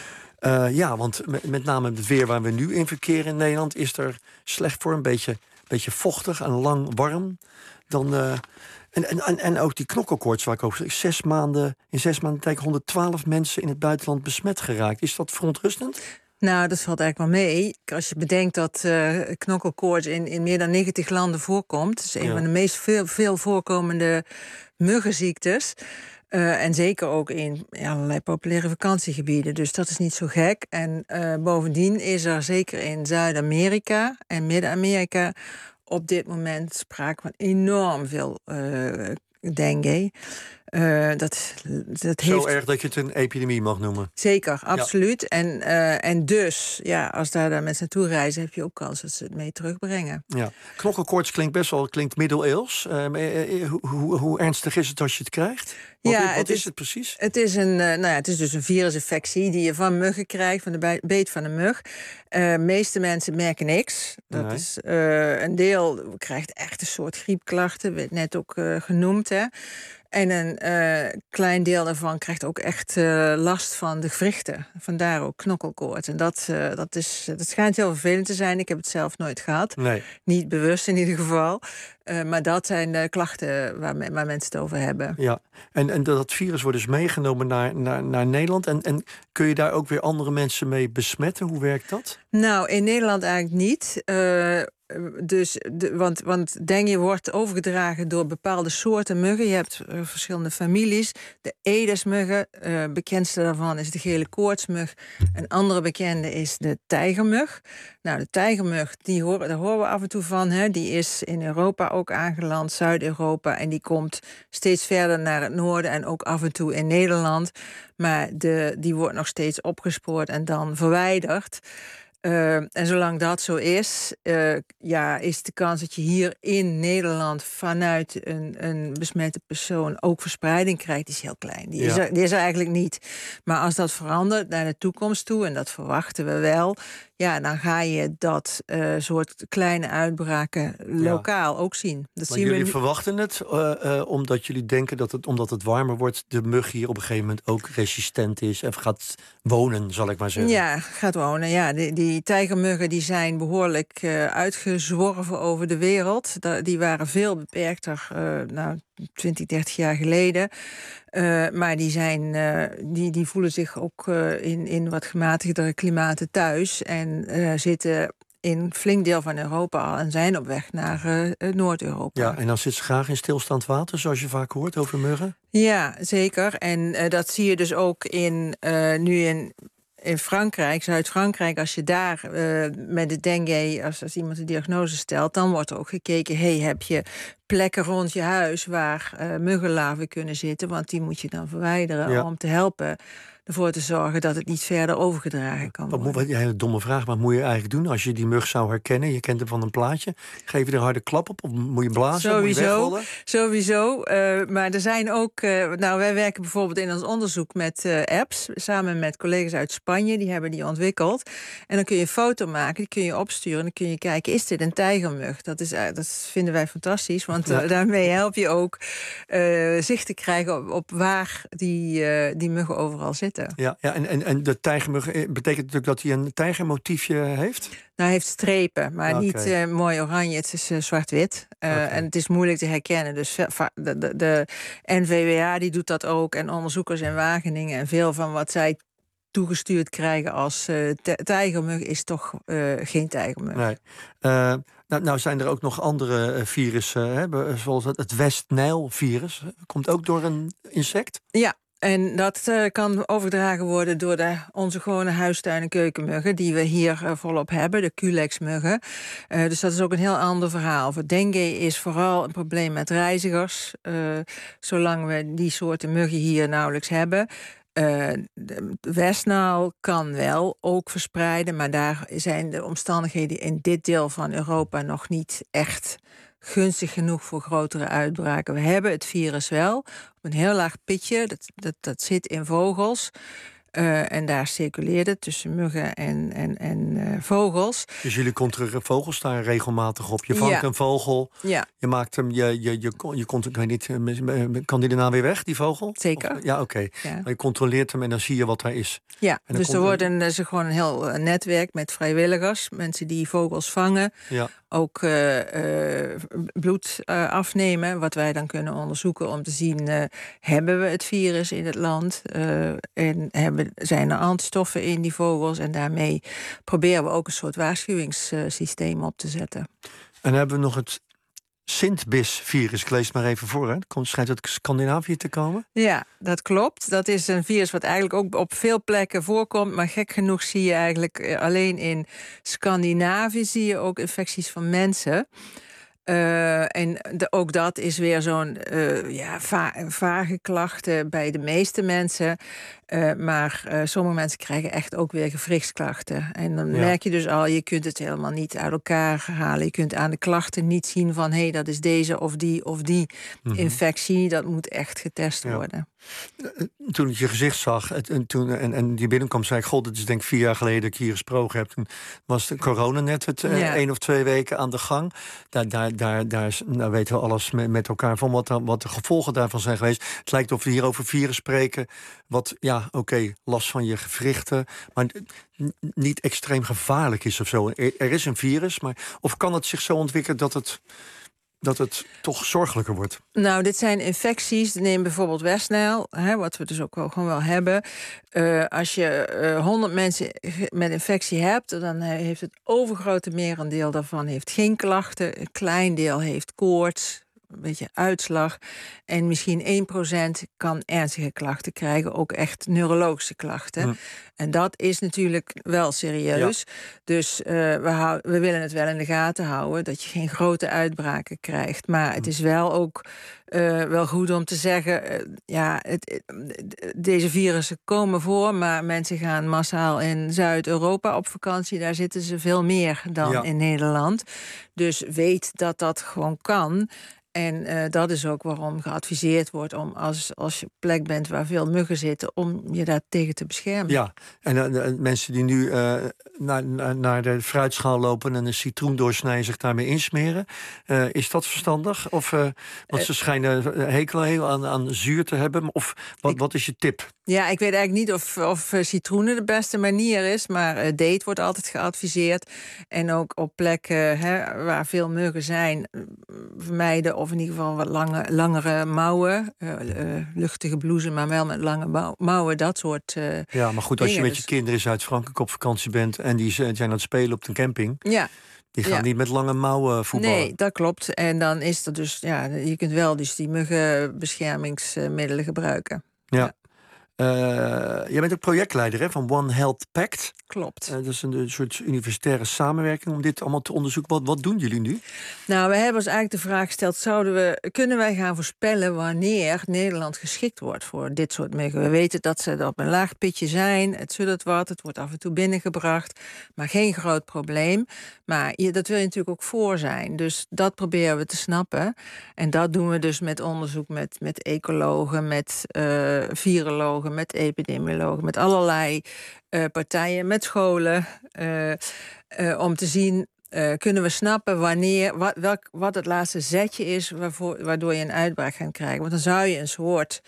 Uh, ja, want met, met name het weer waar we nu in verkeren in Nederland is er slecht voor. Een beetje, beetje vochtig en lang warm. Dan, uh, en, en, en ook die knokkelkoorts waar ik over zes maanden, in zes maanden tijd honderdtwaalf mensen in het buitenland besmet geraakt. Is dat verontrustend? Nou, dat valt eigenlijk wel mee. Als je bedenkt dat uh, knokkelkoorts in, in meer dan negentig landen voorkomt. Het is een ja. van de meest veel, veel voorkomende muggenziektes. Uh, en zeker ook in ja, allerlei populaire vakantiegebieden. Dus dat is niet zo gek. En uh, bovendien is er zeker in Zuid-Amerika en Midden-Amerika op dit moment sprake van enorm veel uh, dengue. Uh, dat, dat Zo heeft... erg dat je het een epidemie mag noemen. Zeker, absoluut. Ja. En, uh, en dus, ja, als daar dan mensen naartoe reizen, heb je ook kans dat ze het mee terugbrengen. Ja. Knokkelkoorts klinkt best wel klinkt middeleeuws. Uh, uh, hoe, hoe, hoe ernstig is het als je het krijgt? Wat, ja, wat het is, is het precies? Het is, een, uh, nou ja, het is dus een virusinfectie die je van muggen krijgt, van de beet van een mug. De uh, meeste mensen merken niks. Dat nee. is, uh, een deel krijgt echt een soort griepklachten, werd net ook uh, genoemd, hè. En een uh, klein deel daarvan krijgt ook echt uh, last van de gewrichten. Vandaar ook knokkelkoorts. En dat, uh, dat, is, dat schijnt heel vervelend te zijn. Ik heb het zelf nooit gehad. Nee. Niet bewust in ieder geval. Uh, maar dat zijn de klachten waar, me, waar mensen het over hebben. Ja, en, en dat virus wordt dus meegenomen naar, naar, naar Nederland. En, en kun je daar ook weer andere mensen mee besmetten? Hoe werkt dat? Nou, in Nederland eigenlijk niet. Uh, Dus, de, want, want dengue wordt overgedragen door bepaalde soorten muggen. Je hebt uh, verschillende families. De Aedesmuggen, uh, bekendste daarvan is de gele koortsmug. Een andere bekende is de tijgermug. Nou, de tijgermug, die horen, daar horen we af en toe van. Hè. Die is in Europa ook aangeland, Zuid-Europa. En die komt steeds verder naar het noorden en ook af en toe in Nederland. Maar de, die wordt nog steeds opgespoord en dan verwijderd. Uh, en zolang dat zo is, uh, ja, is de kans dat je hier in Nederland vanuit een, een besmette persoon ook verspreiding krijgt, is heel klein. Die, ja. is er, die is er eigenlijk niet. Maar als dat verandert naar de toekomst toe, en dat verwachten we wel, ja, dan ga je dat uh, soort kleine uitbraken lokaal ja. ook zien. Dat maar zien jullie we... verwachten het, uh, uh, omdat jullie denken dat het, omdat het warmer wordt, de mug hier op een gegeven moment ook resistent is en gaat wonen, zal ik maar zeggen. Ja, gaat wonen. Ja, die, die tijgermuggen die zijn behoorlijk uh, uitgezworven over de wereld. Da, die waren veel beperkter, uh, nou, twintig, dertig jaar geleden. Uh, maar die, zijn, uh, die, die voelen zich ook uh, in, in wat gematigdere klimaten thuis. En uh, zitten in een flink deel van Europa al en zijn op weg naar uh, Noord-Europa. Ja, en dan zit ze graag in stilstand water, zoals je vaak hoort over muggen? Ja, zeker. En uh, dat zie je dus ook in, uh, nu in... In Frankrijk, Zuid-Frankrijk, als je daar uh, met de dengue, als, als iemand de diagnose stelt, dan wordt er ook gekeken, hey, heb je plekken rond je huis waar uh, muggenlarven kunnen zitten, want die moet je dan verwijderen ja. om te helpen ervoor te zorgen dat het niet verder overgedragen kan worden. Wat, wat, ja, een domme vraag, maar wat moet je eigenlijk doen als je die mug zou herkennen? Je kent hem van een plaatje. Geef je er een harde klap op of moet je blazen? Sowieso, moet je sowieso. Uh, maar er zijn ook, uh, nou wij werken bijvoorbeeld in ons onderzoek met uh, apps, samen met collega's uit Spanje, die hebben die ontwikkeld. En dan kun je een foto maken, die kun je opsturen en dan kun je kijken, is dit een tijgermug? Dat, is, uh, dat vinden wij fantastisch, want uh, ja. daarmee help je ook uh, zicht te krijgen op, op waar die, uh, die muggen overal zitten. zitten. Ja, ja en, en, en de tijgermug betekent natuurlijk dat hij een tijgermotiefje heeft? Nou, hij heeft strepen, maar okay. niet uh, mooi oranje. Het is uh, zwart-wit. Uh, okay. En het is moeilijk te herkennen. Dus de, de, de N V W A die doet dat ook. En onderzoekers in Wageningen. En veel van wat zij toegestuurd krijgen als uh, tijgermug is toch uh, geen tijgermug. Nee. Uh, nou, nou zijn er ook nog andere uh, virussen, hè, zoals het, het West-Nijl-virus. Komt ook door een insect? Ja. En dat uh, kan overgedragen worden door de, onze gewone huistuin- en keukenmuggen... die we hier uh, volop hebben, de Culex-muggen. Uh, dus dat is ook een heel ander verhaal. Voor dengue is vooral een probleem met reizigers. Uh, zolang we die soorten muggen hier nauwelijks hebben... Uh, de Westnijl kan wel ook verspreiden... maar daar zijn de omstandigheden in dit deel van Europa nog niet echt... gunstig genoeg voor grotere uitbraken. We hebben het virus wel op een heel laag pitje. Dat, dat, dat zit in vogels. Uh, en daar circuleert het tussen muggen en, en, en uh, vogels. Dus jullie controleren vogels daar regelmatig op? Je vangt ja. een vogel, ja. je maakt hem, je, je, je, je komt, ik weet niet, kan die daarna weer weg, die vogel? Zeker. Of, ja, oké. Okay. Ja. Maar je controleert hem en dan zie je wat daar is. Ja, dus er wordt een, is gewoon een heel netwerk met vrijwilligers. Mensen die vogels vangen. Ja. Ook uh, uh, bloed uh, afnemen, wat wij dan kunnen onderzoeken om te zien... Uh, hebben we het virus in het land? Uh, en hebben, zijn er antistoffen in die vogels? En daarmee proberen we ook een soort waarschuwingssysteem op te zetten. En dan hebben we nog het Sintbis-virus. Ik lees het maar even voor. Hè. Het schijnt uit Scandinavië te komen. Ja, dat klopt. Dat is een virus wat eigenlijk ook op veel plekken voorkomt. Maar gek genoeg zie je eigenlijk alleen in Scandinavië... zie je ook infecties van mensen... Uh, en de, ook dat is weer zo'n uh, ja, va vage klachten bij de meeste mensen. Uh, maar uh, sommige mensen krijgen echt ook weer gewrichtsklachten. En dan ja. merk je dus al, je kunt het helemaal niet uit elkaar halen. Je kunt aan de klachten niet zien van... hé, hey, dat is deze of die of die mm-hmm. infectie. Dat moet echt getest ja. worden. Toen ik je gezicht zag en, toen, en, en die binnenkwam, zei ik... god, het is denk ik vier jaar geleden dat ik hier gesproken heb. Toen was de corona net het uh, ja. één of twee weken aan de gang. Daar, daar, daar, daar nou weten we alles met, met elkaar van wat, wat de gevolgen daarvan zijn geweest. Het lijkt of we hier over virus spreken... wat, ja, oké, okay, last van je gewrichten... maar niet extreem gevaarlijk is of zo. Er, er is een virus, maar of kan het zich zo ontwikkelen... dat het... dat het toch zorgelijker wordt? Nou, dit zijn infecties. Neem bijvoorbeeld Westnijl, hè, wat we dus ook wel, gewoon wel hebben. Uh, als je honderd uh, mensen met infectie hebt... dan heeft het overgrote merendeel daarvan heeft geen klachten. Een klein deel heeft koorts, een beetje uitslag. En misschien één procent kan ernstige klachten krijgen. Ook echt neurologische klachten. Hm. En dat is natuurlijk wel serieus. Ja. Dus uh, we, hou, we willen het wel in de gaten houden... dat je geen grote uitbraken krijgt. Maar hm. het is wel ook uh, wel goed om te zeggen... Uh, ja, het, het, deze virussen komen voor... maar mensen gaan massaal in Zuid-Europa op vakantie. Daar zitten ze veel meer dan ja. in Nederland. Dus weet dat dat gewoon kan... En uh, dat is ook waarom geadviseerd wordt om als, als je op plek bent waar veel muggen zitten, om je daar tegen te beschermen. Ja, en uh, mensen die nu uh, naar, naar de fruitschaal lopen en een citroen doorsnijden, zich daarmee insmeren. Uh, is dat verstandig? Of uh, want ze schijnen hekel heel aan, aan zuur te hebben. Of wat, ik, wat is je tip? Ja, ik weet eigenlijk niet of, of citroenen de beste manier is, maar uh, date wordt altijd geadviseerd. En ook op plekken hè, waar veel muggen zijn, vermijden of in ieder geval wat lange, langere mouwen. Uh, uh, luchtige blouse, maar wel met lange mouwen, dat soort uh, Ja, maar goed, als dingen. je met je kinderen in Zuid-Frankrijk op vakantie bent en die zijn aan het spelen op de camping. Ja. Die gaan ja. niet met lange mouwen voetballen. Nee, dat klopt. En dan is er dus, ja, je kunt wel dus die muggenbeschermingsmiddelen gebruiken. Ja. ja. Uh, jij bent ook projectleider hè, van One Health Pact. Klopt. Uh, dat is een, een soort universitaire samenwerking om dit allemaal te onderzoeken. Wat, wat doen jullie nu? Nou, we hebben ons eigenlijk de vraag gesteld: zouden we, kunnen wij gaan voorspellen wanneer Nederland geschikt wordt voor dit soort muggen? We weten dat ze op een laag pitje zijn. Het suddert wat, het wordt af en toe binnengebracht, maar geen groot probleem. Maar je, dat wil je natuurlijk ook voor zijn. Dus dat proberen we te snappen. En dat doen we dus met onderzoek met, met ecologen, met uh, virologen, met epidemiologen, met allerlei uh, partijen, met scholen, uh, uh, om te zien, uh, kunnen we snappen wanneer, wat, welk, wat het laatste zetje is waarvoor, waardoor je een uitbraak gaat krijgen. Want dan zou je een soort,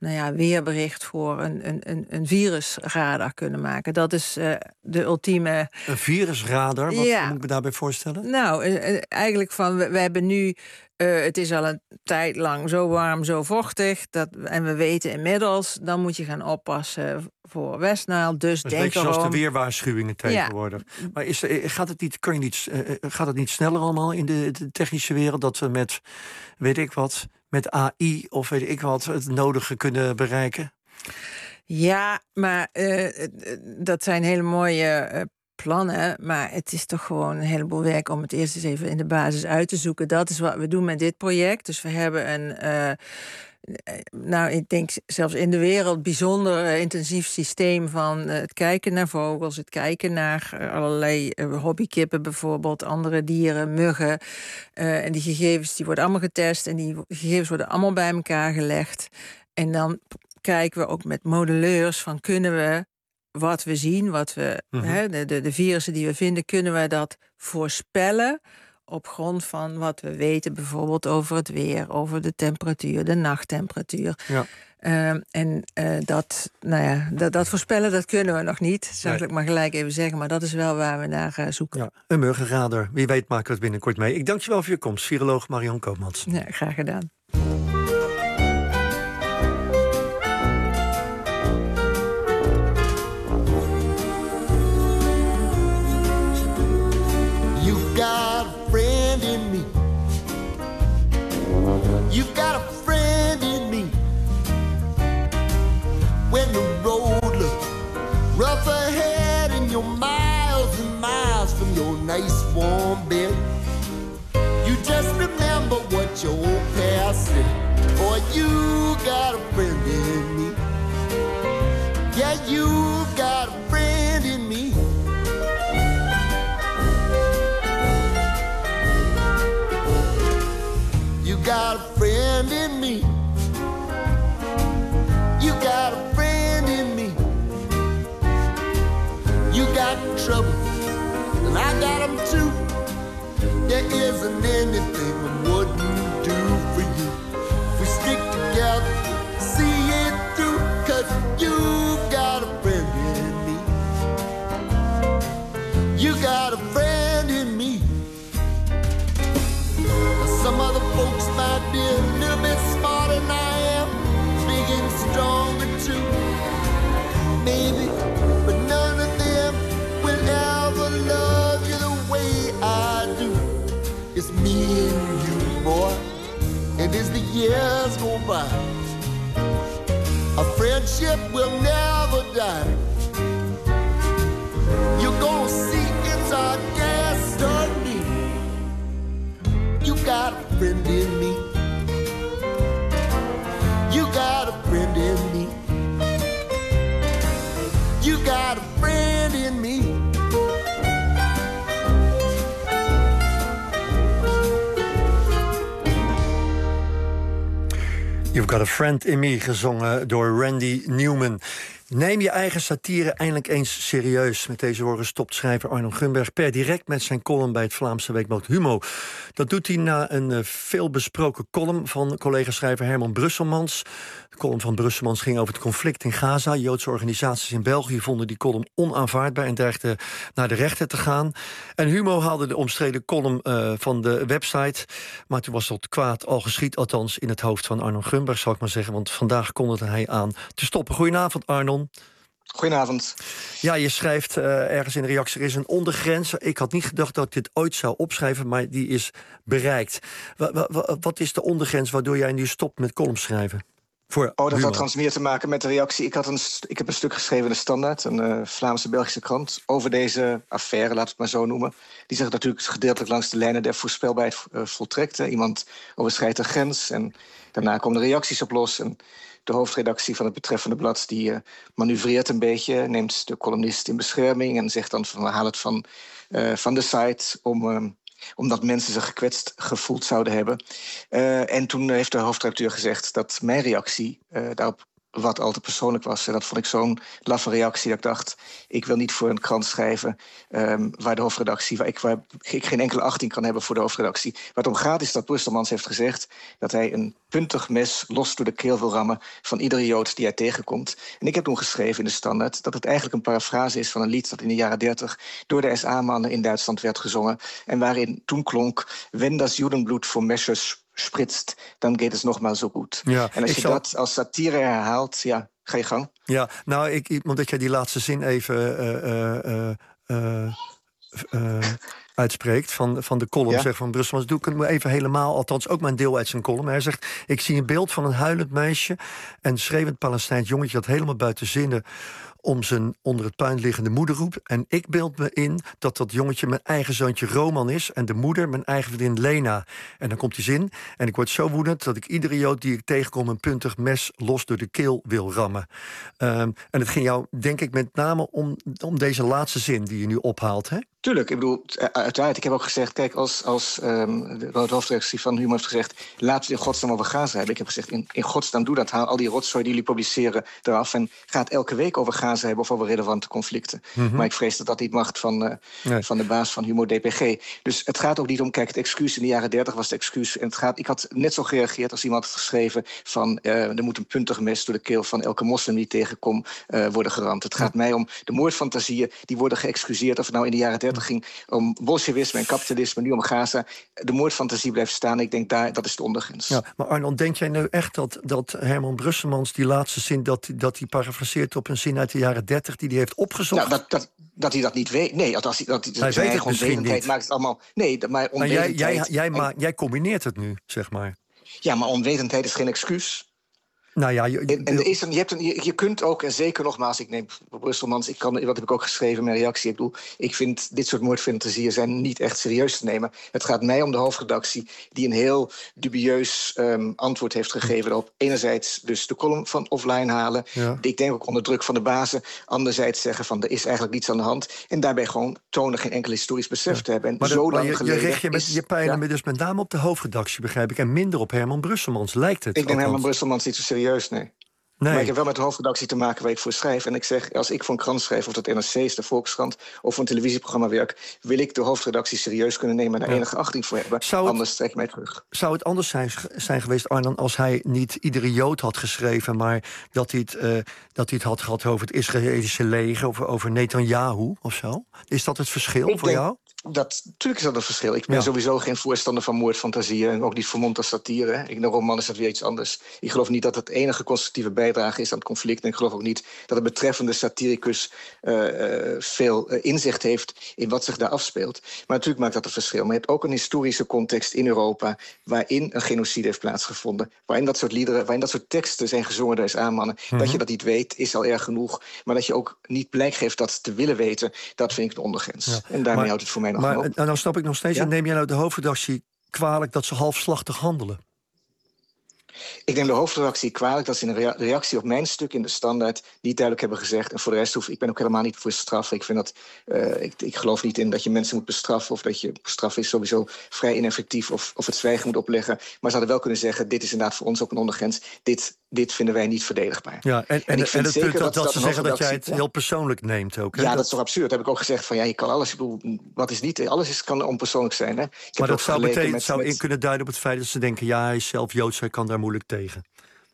nou ja, weerbericht voor een, een, een, een virusradar kunnen maken. Dat is uh, de ultieme... Een virusradar? Wat ja. moet ik me daarbij voorstellen? Nou, uh, eigenlijk van, we, we hebben nu... Uh, het is al een tijd lang zo warm, zo vochtig. Dat, en we weten inmiddels, dan moet je gaan oppassen voor Westnaal. Dus dat denk is zoals erom, de weerwaarschuwingen tegenwoordig. Ja. Maar is, gaat, het niet, kan je niet, uh, gaat het niet sneller allemaal in de, de technische wereld... dat we met, weet ik wat, met A I of weet ik wat... het nodige kunnen bereiken? Ja, maar uh, dat zijn hele mooie... Uh, plannen, maar het is toch gewoon een heleboel werk om het eerst eens even in de basis uit te zoeken. Dat is wat we doen met dit project. Dus we hebben een, uh, nou, ik denk zelfs in de wereld bijzonder uh, intensief systeem van uh, het kijken naar vogels, het kijken naar uh, allerlei uh, hobbykippen bijvoorbeeld, andere dieren, muggen. Uh, en die gegevens die worden allemaal getest en die gegevens worden allemaal bij elkaar gelegd. En dan kijken we ook met modelleurs van kunnen we wat we zien, wat we, mm-hmm. hè, de, de, de virussen die we vinden, kunnen we dat voorspellen op grond van wat we weten, bijvoorbeeld over het weer, over de temperatuur, de nachttemperatuur. Ja. Uh, en uh, dat, nou ja, dat, dat voorspellen, dat kunnen we nog niet. Dat zal nee. ik maar gelijk even zeggen, maar dat is wel waar we naar uh, zoeken. Ja, een muggenradar. Wie weet maken we het binnenkort mee. Ik dank je wel voor je komst, viroloog Marion Koopmans. Ja, graag gedaan. Got a friend in me. You've got a friend in me. When the road looks rough ahead and you're miles and miles from your nice warm bed, you just remember what your old past said. Boy, you got a friend in me. Yeah, you got a friend in me. You got a friend in me. You got a friend in me. You got trouble, and I got them too. There isn't anything I wouldn't do for you. If we stick together, see it through, 'cause you got a friend in me. You got a friend in me. Some other folks might be a little bit smarter than I am, big and stronger too, maybe, but none of them will ever love you the way I do. It's me and you, boy, and as the years go by, our friendship will never die. You're gonna see it's our destiny. You got a friend in me. You got a friend in me. You got a friend in me. You've Got a Friend in Me, gezongen door Randy Newman. Neem je eigen satire eindelijk eens serieus. Met deze woorden stopt schrijver Arno Grunberg per direct met zijn column bij het Vlaamse weekblad Humo. Dat doet hij na een uh, veelbesproken column van collega-schrijver Herman Brusselmans. De column van Brusselmans ging over het conflict in Gaza. Joodse organisaties in België vonden die column onaanvaardbaar en dreigden naar de rechter te gaan. En Humo haalde de omstreden column uh, van de website. Maar toen was dat kwaad al geschied, althans in het hoofd van Arno Grunberg, zal ik maar zeggen. Want vandaag kondigde hij aan te stoppen. Goedenavond, Arnon. Goedenavond. Ja, je schrijft uh, ergens in de reactie, er is een ondergrens. Ik had niet gedacht dat ik dit ooit zou opschrijven, maar die is bereikt. Wa- wa- wat is de ondergrens waardoor jij nu stopt met columns schrijven? Voor oh, dat humor. had trouwens meer te maken met de reactie. Ik, had een, ik heb een stuk geschreven in de Standaard, een uh, Vlaamse-Belgische krant, over deze affaire, laten we het maar zo noemen. Die zich natuurlijk gedeeltelijk langs de lijnen der voorspelbaarheid uh, voltrekt. Hè. Iemand overschrijdt een grens en daarna komen de reacties op los. En de hoofdredactie van het betreffende blad die uh, manoeuvreert een beetje, neemt de columnist in bescherming en zegt dan van we halen het van, uh, van de site om, uh, omdat mensen zich gekwetst gevoeld zouden hebben. Uh, en toen heeft de hoofdredacteur gezegd dat mijn reactie uh, daarop wat al te persoonlijk was. En dat vond ik zo'n laffe reactie dat ik dacht, ik wil niet voor een krant schrijven um, waar de hoofdredactie, waar ik, waar ik geen enkele achting kan hebben voor de hoofdredactie. Waar het om gaat is dat Brusselmans heeft gezegd dat hij een puntig mes los door de keel wil rammen van iedere Jood die hij tegenkomt. En ik heb toen geschreven in de Standaard dat het eigenlijk een parafrase is van een lied dat in de jaren dertig door de S A-mannen in Duitsland werd gezongen. En waarin toen klonk, wenn das Judenblut voor Mesches spritst, dan gaat het nog maar zo goed. Ja, en als je zou... dat als satire herhaalt, ja, ga je gang. Ja, nou, ik, omdat jij die laatste zin even uh, uh, uh, uh, uitspreekt van, van de column ja. zeg, van Brusselmans, doe ik het maar even helemaal, althans ook mijn deel uit zijn column. Hij zegt, ik zie een beeld van een huilend meisje en schreeuwend Palestijns jongetje dat helemaal buiten zinnen om zijn onder het puin liggende moeder roept. En ik beeld me in dat dat jongetje mijn eigen zoontje Roman is en de moeder mijn eigen vriendin Lena. En dan komt die zin. En ik word zo woedend dat ik iedere Jood die ik tegenkom een puntig mes los door de keel wil rammen. Um, en het ging jou, denk ik, met name om, om deze laatste zin die je nu ophaalt, hè? Tuurlijk, ik bedoel, uiteraard. Ik heb ook gezegd, kijk, als, als um, de hoofdredactie van Humo heeft gezegd, laten we in godsnaam over Gaza hebben. Ik heb gezegd, in, in godsnaam doe dat. Haal al die rotzooi die jullie publiceren eraf en ga het elke week over Gaza hebben of over relevante conflicten. Mm-hmm. Maar ik vrees dat dat niet mag van, uh, nee. van de baas van Humo D P G. Dus het gaat ook niet om, kijk, het excuus in de jaren dertig was het excuus. En het gaat, ik had net zo gereageerd als iemand had geschreven van uh, er moet een puntig mes door de keel van elke moslim die tegenkom uh, worden geramd. Het gaat ja. mij om de moordfantasieën die worden geëxcuseerd. Of het nou in de jaren dertig ging om bolsjewisme en kapitalisme, nu om Gaza. De moordfantasie blijft staan. Ik denk, daar, dat is de ondergrens. Ja, maar Arnold, denk jij nu echt dat, dat Herman Brusselmans die laatste zin, dat, dat hij parafraseert op een zin uit de jaren dertig die hij heeft opgezocht? Nou, dat, dat, dat hij dat niet weet. Nee, als hij, dat, hij weet het misschien niet. Maakt het allemaal. Nee, maar onwetendheid. Jij, jij, jij, ma- jij combineert het nu, zeg maar. Ja, maar onwetendheid is geen excuus. Nou ja, je, en, en er is een, je, hebt een, je, je kunt ook, en zeker nogmaals, ik neem Brusselmans, ik kan, wat heb ik ook geschreven in mijn reactie. Ik bedoel, ik vind dit soort moordfantasieën zijn niet echt serieus te nemen. Het gaat mij om de hoofdredactie die een heel dubieus um, antwoord heeft gegeven op enerzijds dus de column van offline halen. Ja. Ik denk ook onder druk van de bazen. Anderzijds zeggen van er is eigenlijk niets aan de hand. En daarbij gewoon tonen geen enkel historisch besef ja. te hebben. En maar zo de, lang je, geleden je richt je, met, is, je pijlen ja. dus met name op de hoofdredactie, begrijp ik, en minder op Herman Brusselmans, lijkt het. Ik neem Herman Brusselmans niet zo serieus. Nee. Nee. Maar ik heb wel met de hoofdredactie te maken waar ik voor schrijf. En ik zeg, als ik voor een krant schrijf, of dat N R C is, de Volkskrant, of voor een televisieprogramma werk, wil ik de hoofdredactie serieus kunnen nemen en daar ja. enige achting voor hebben. Zou het, anders trek ik mij terug. Zou het anders zijn, zijn geweest, Arnon, als hij niet iedere Jood had geschreven, maar dat hij het, uh, dat hij het had gehad over het Israëlische leger, of over Netanyahu of zo? Is dat het verschil ik voor denk, jou? Dat, natuurlijk is dat een verschil. Ik ben ja. sowieso geen voorstander van moordfantasieën en ook niet vermomd als satire. In een roman is dat weer iets anders. Ik geloof niet dat het enige constructieve bijdrage is aan het conflict. En ik geloof ook niet dat de betreffende satiricus uh, uh, veel uh, inzicht heeft in wat zich daar afspeelt. Maar natuurlijk maakt dat een verschil. Maar je hebt ook een historische context in Europa waarin een genocide heeft plaatsgevonden. Waarin dat soort liederen, waarin dat soort teksten zijn gezongen door S A-mannen. Mm-hmm. Dat je dat niet weet, is al erg genoeg. Maar dat je ook niet blijk geeft dat te willen weten, dat vind ik de ondergrens. Ja. En daarmee maar, houdt het voor mij nog maar, op. En dan snap ik nog steeds, ja? neem jij nou de hoofdredactie kwalijk dat ze halfslachtig handelen? Ik neem de hoofdredactie kwalijk dat ze in een reactie op mijn stuk in de Standaard niet duidelijk hebben gezegd. En voor de rest hoef ik ben ook helemaal niet voor straffen. Ik vind dat uh, ik, ik geloof niet in dat je mensen moet bestraffen of dat je straffen is sowieso vrij ineffectief of, of het zwijgen moet opleggen. Maar ze hadden wel kunnen zeggen: dit is inderdaad voor ons ook een ondergrens. Dit, dit vinden wij niet verdedigbaar. Ja, en, en, en, ik vind en het punt dat, dat, dat ze zeggen dat jij het heel persoonlijk neemt ook. Hè? Ja, dat... dat is toch absurd. Dat heb ik ook gezegd van ja, je kan alles. Ik bedoel, wat is niet? Alles is, kan onpersoonlijk zijn. Hè? Ik maar dat zou, betekenen, met, zou met... in kunnen duiden op het feit dat ze denken: ja, hij is zelf Joods, hij kan daar moeilijk tegen.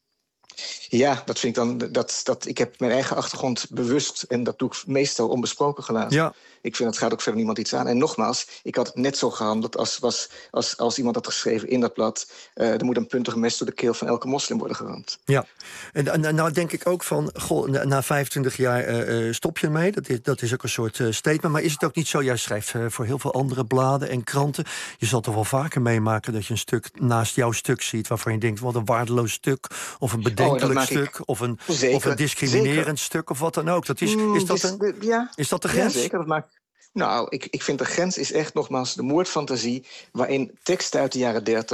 Ja, dat vind ik dan. Dat, dat, ik heb mijn eigen achtergrond bewust, en dat doe ik meestal onbesproken gelaten. Ja. Ik vind dat gaat ook verder niemand iets aan. En nogmaals, ik had net zo gehandeld als, was, als, als iemand had geschreven in dat blad. Uh, er moet een puntige mes door de keel van elke moslim worden geramd. Ja, en, en nou denk ik ook van, goh, na, na vijfentwintig jaar uh, stop je ermee. Dat is, dat is ook een soort uh, statement. Maar is het ook niet zo, jij schrijft uh, voor heel veel andere bladen en kranten. Je zal toch wel vaker meemaken dat je een stuk naast jouw stuk ziet waarvan je denkt, wat een waardeloos stuk, of een bedenkelijk oh, stuk, of een, of een discriminerend zeker. stuk, of wat dan ook. Dat is, is, dat een, ja. is dat de grens? Ja, zeker. Dat maakt... Nou, ik, ik vind de grens is echt nogmaals de moordfantasie waarin teksten uit de jaren dertig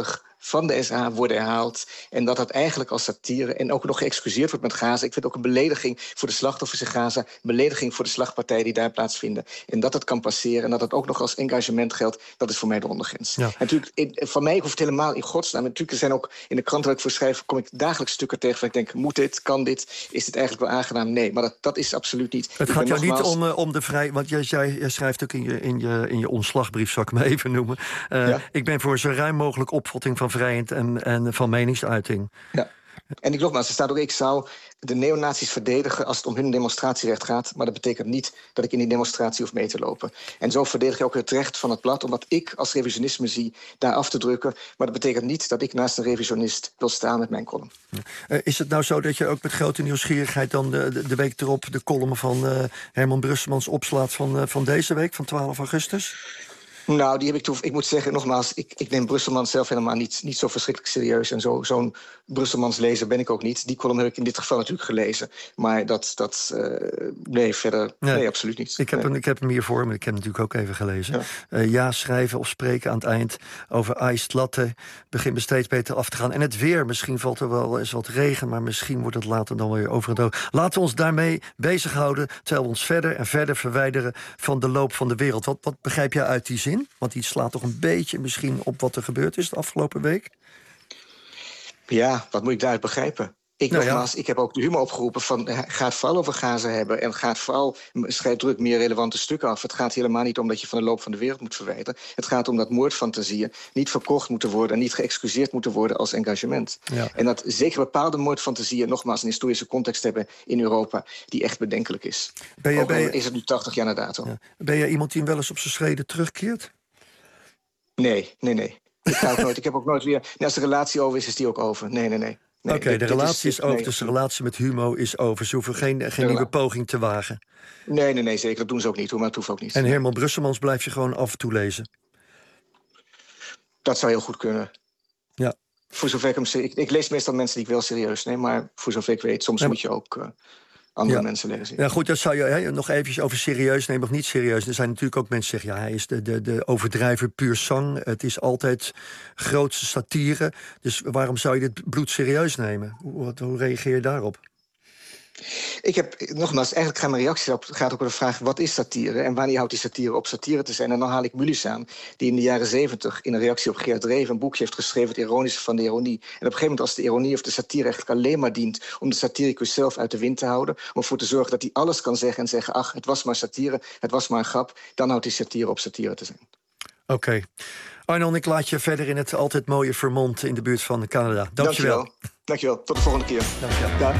van de S A worden herhaald. En dat dat eigenlijk als satire en ook nog geëxcuseerd wordt met Gaza. Ik vind het ook een belediging voor de slachtoffers in Gaza. Een belediging voor de slagpartijen die daar plaatsvinden. En dat het kan passeren en dat het ook nog als engagement geldt, dat is voor mij de ondergrens. Ja. En natuurlijk, in, van mij hoeft het helemaal in godsnaam. Natuurlijk, er zijn ook in de krant waar ik voor schrijf, kom ik dagelijks stukken tegen van ik denk, moet dit, kan dit, is dit eigenlijk wel aangenaam? Nee, maar dat, dat is absoluut niet. Het gaat jou nogmaals... niet om, uh, om de vrij, want jij, jij, jij schrijft ook in je, in, je, in je ontslagbrief, zal ik me even noemen. Uh, ja. Ik ben voor zo ruim mogelijk opvatting van vrijheid en, en van meningsuiting. Ja. En ik nogmaals, er staat ook, ik zou de neonazies verdedigen als het om hun demonstratierecht gaat. Maar dat betekent niet dat ik in die demonstratie hoef mee te lopen. En zo verdedig ik ook het recht van het blad, omdat ik als revisionisme zie daar af te drukken. Maar dat betekent niet dat ik naast een revisionist wil staan met mijn column. Uh, is het nou zo dat je ook met grote nieuwsgierigheid dan de, de, de week erop de column van uh, Herman Brusselmans opslaat van, uh, van deze week, van twaalf augustus? Nou, die heb ik toen. Ik moet zeggen, nogmaals, ik, ik neem Brusselmans zelf helemaal niet, niet zo verschrikkelijk serieus. En zo, zo'n Brusselmans lezer ben ik ook niet. Die column heb ik in dit geval natuurlijk gelezen. Maar dat, dat uh, nee, verder, nee, nee, absoluut niet. Ik heb, nee. hem, ik heb hem hier voor me, ik heb hem natuurlijk ook even gelezen. Ja. Uh, ja, schrijven of spreken aan het eind over iced latte begint me steeds beter af te gaan. En het weer, misschien valt er wel eens wat regen, maar misschien wordt het later dan weer overgedoofd. Laten we ons daarmee bezighouden, terwijl we ons verder en verder verwijderen van de loop van de wereld. Wat, wat begrijp jij uit die zin? Want die slaat toch een beetje misschien op wat er gebeurd is de afgelopen week? Ja, wat moet ik daaruit begrijpen? Ik, nou nogmaals, ja. ik heb ook de humor opgeroepen van ga het vooral over Gaza hebben en ga het vooral, schrijf druk meer relevante stukken af. Het gaat helemaal niet om dat je van de loop van de wereld moet verwijderen. Het gaat om dat moordfantasieën niet verkocht moeten worden en niet geëxcuseerd moeten worden als engagement. Ja. En dat zeker bepaalde moordfantasieën nogmaals een historische context hebben in Europa die echt bedenkelijk is. Ben je, ook ben je, is het nu tachtig jaar na dato. Ja. Ben je iemand die hem wel eens op zijn schreden terugkeert? Nee, nee, nee. Ik ga ook nooit. Ik heb ook nooit weer. Nee, als de relatie over is, is die ook over. Nee, nee, nee. nee Oké, okay, de relatie is, is over, nee. dus de relatie met Humo is over. Ze hoeven geen, geen nieuwe poging te wagen. Nee, nee, nee, zeker. Dat doen ze ook niet, hoor, maar dat hoeft ook niet. En Herman Brusselmans blijf je gewoon af en toe lezen? Dat zou heel goed kunnen. Ja. Voor zover ik hem... Ik, ik lees meestal mensen die ik wel serieus neem, maar voor zover ik weet, soms ja. moet je ook... Uh, andere ja. mensen lezen. Ja, goed, dat zou je hè, nog eventjes over serieus nemen of niet serieus. Er zijn natuurlijk ook mensen die zeggen, ja, hij is de, de, de overdrijver puur sang. Het is altijd grootste satire. Dus waarom zou je dit bloed serieus nemen? Hoe, hoe reageer je daarop? Ik heb, nogmaals, eigenlijk gaan mijn reacties op, gaat ook over de vraag, wat is satire? En wanneer houdt die satire op satire te zijn? En dan haal ik Mulisch aan, die in de jaren zeventig in een reactie op Geert Reven een boekje heeft geschreven, het ironische van de ironie. En op een gegeven moment, als de ironie of de satire eigenlijk alleen maar dient om de satiricus zelf uit de wind te houden, om ervoor te zorgen dat hij alles kan zeggen en zeggen, ach, het was maar satire, het was maar een grap, dan houdt die satire op satire te zijn. Oké. Okay. Arnon, ik laat je verder in het altijd mooie Vermont in de buurt van Canada. Dank je wel. Dankjewel. Dankjewel. Tot de volgende keer. Dankjewel. Dag.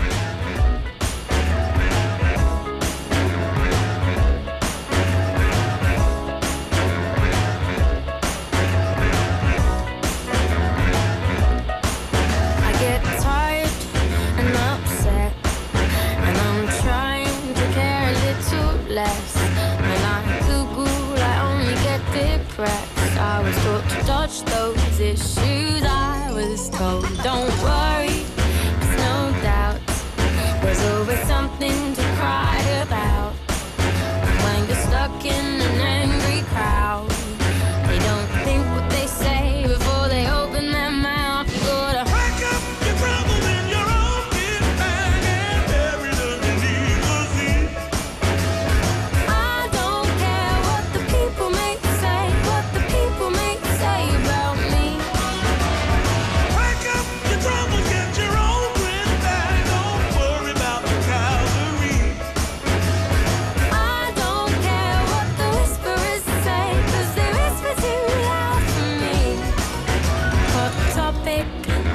I was taught to dodge those issues. I was told, don't worry, there's no doubt. There's always something to cry about. When you're stuck in an angry crowd, they don't think what they say before they open their mouth. You gotta pack up your troubles in your own kit bag and bury them beneath the sea. I don't care what the people may say, what the people may say about me. Pack up your troubles, get your own kit bag, don't worry about the cavalry. I don't care what the whisperers say, 'cause they whisper too loud for me. Hot topic,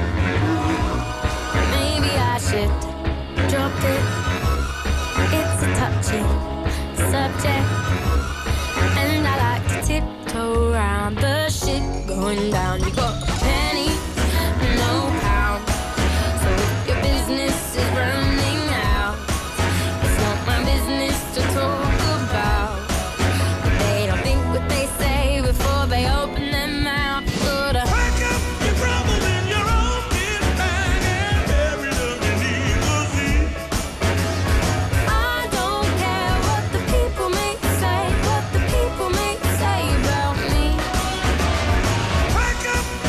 maybe I should drop it. It's a touchy subject, and I like to tiptoe around the shit going down. You got pennies, no pounds, so if your business is running out, it's not my business to talk about. But they don't think what they say before they open their mouth. You gotta pack up your troubles in your own kit bag and bury them beneath the sea. I don't care what the people may say, what the people may say about me. Pack up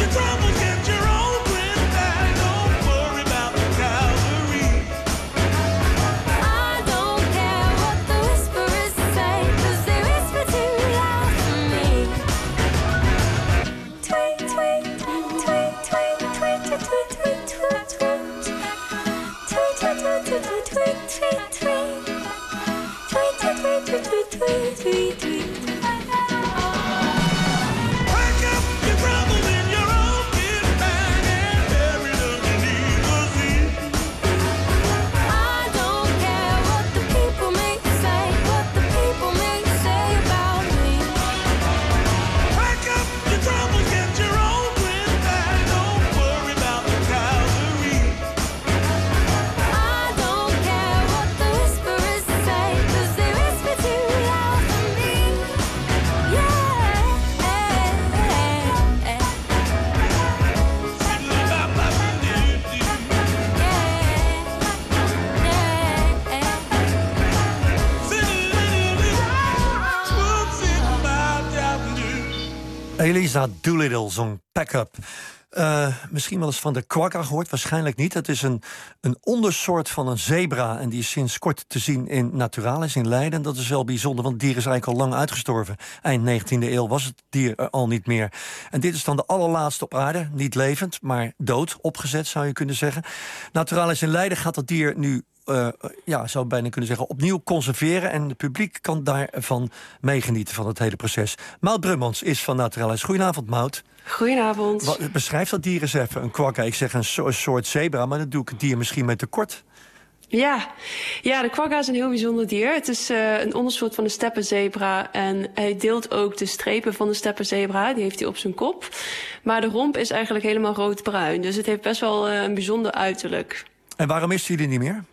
Eliza Doolittle zong Pack Up. Uh, misschien wel eens van de quagga gehoord, waarschijnlijk niet. Het is een, een ondersoort van een zebra en die is sinds kort te zien in Naturalis in Leiden. Dat is wel bijzonder, want het dier is eigenlijk al lang uitgestorven. Eind negentiende eeuw was het dier er al niet meer. En dit is dan de allerlaatste op aarde, niet levend, maar dood, opgezet zou je kunnen zeggen. Naturalis in Leiden gaat dat dier nu, uh, ja, zou ik bijna kunnen zeggen, opnieuw conserveren. En het publiek kan daarvan meegenieten van het hele proces. Maud Brummans is van Naturalis. Goedenavond, Maud. Goedenavond. Wat, beschrijf dat dier eens even, een quagga. Ik zeg een, so een soort zebra, maar dat doe ik het dier misschien met tekort. Ja. ja, de quagga is een heel bijzonder dier. Het is uh, een ondersoort van de steppenzebra. En hij deelt ook de strepen van de steppenzebra. Die heeft hij op zijn kop. Maar de romp is eigenlijk helemaal roodbruin. Dus het heeft best wel uh, een bijzonder uiterlijk. En waarom is hij er niet meer?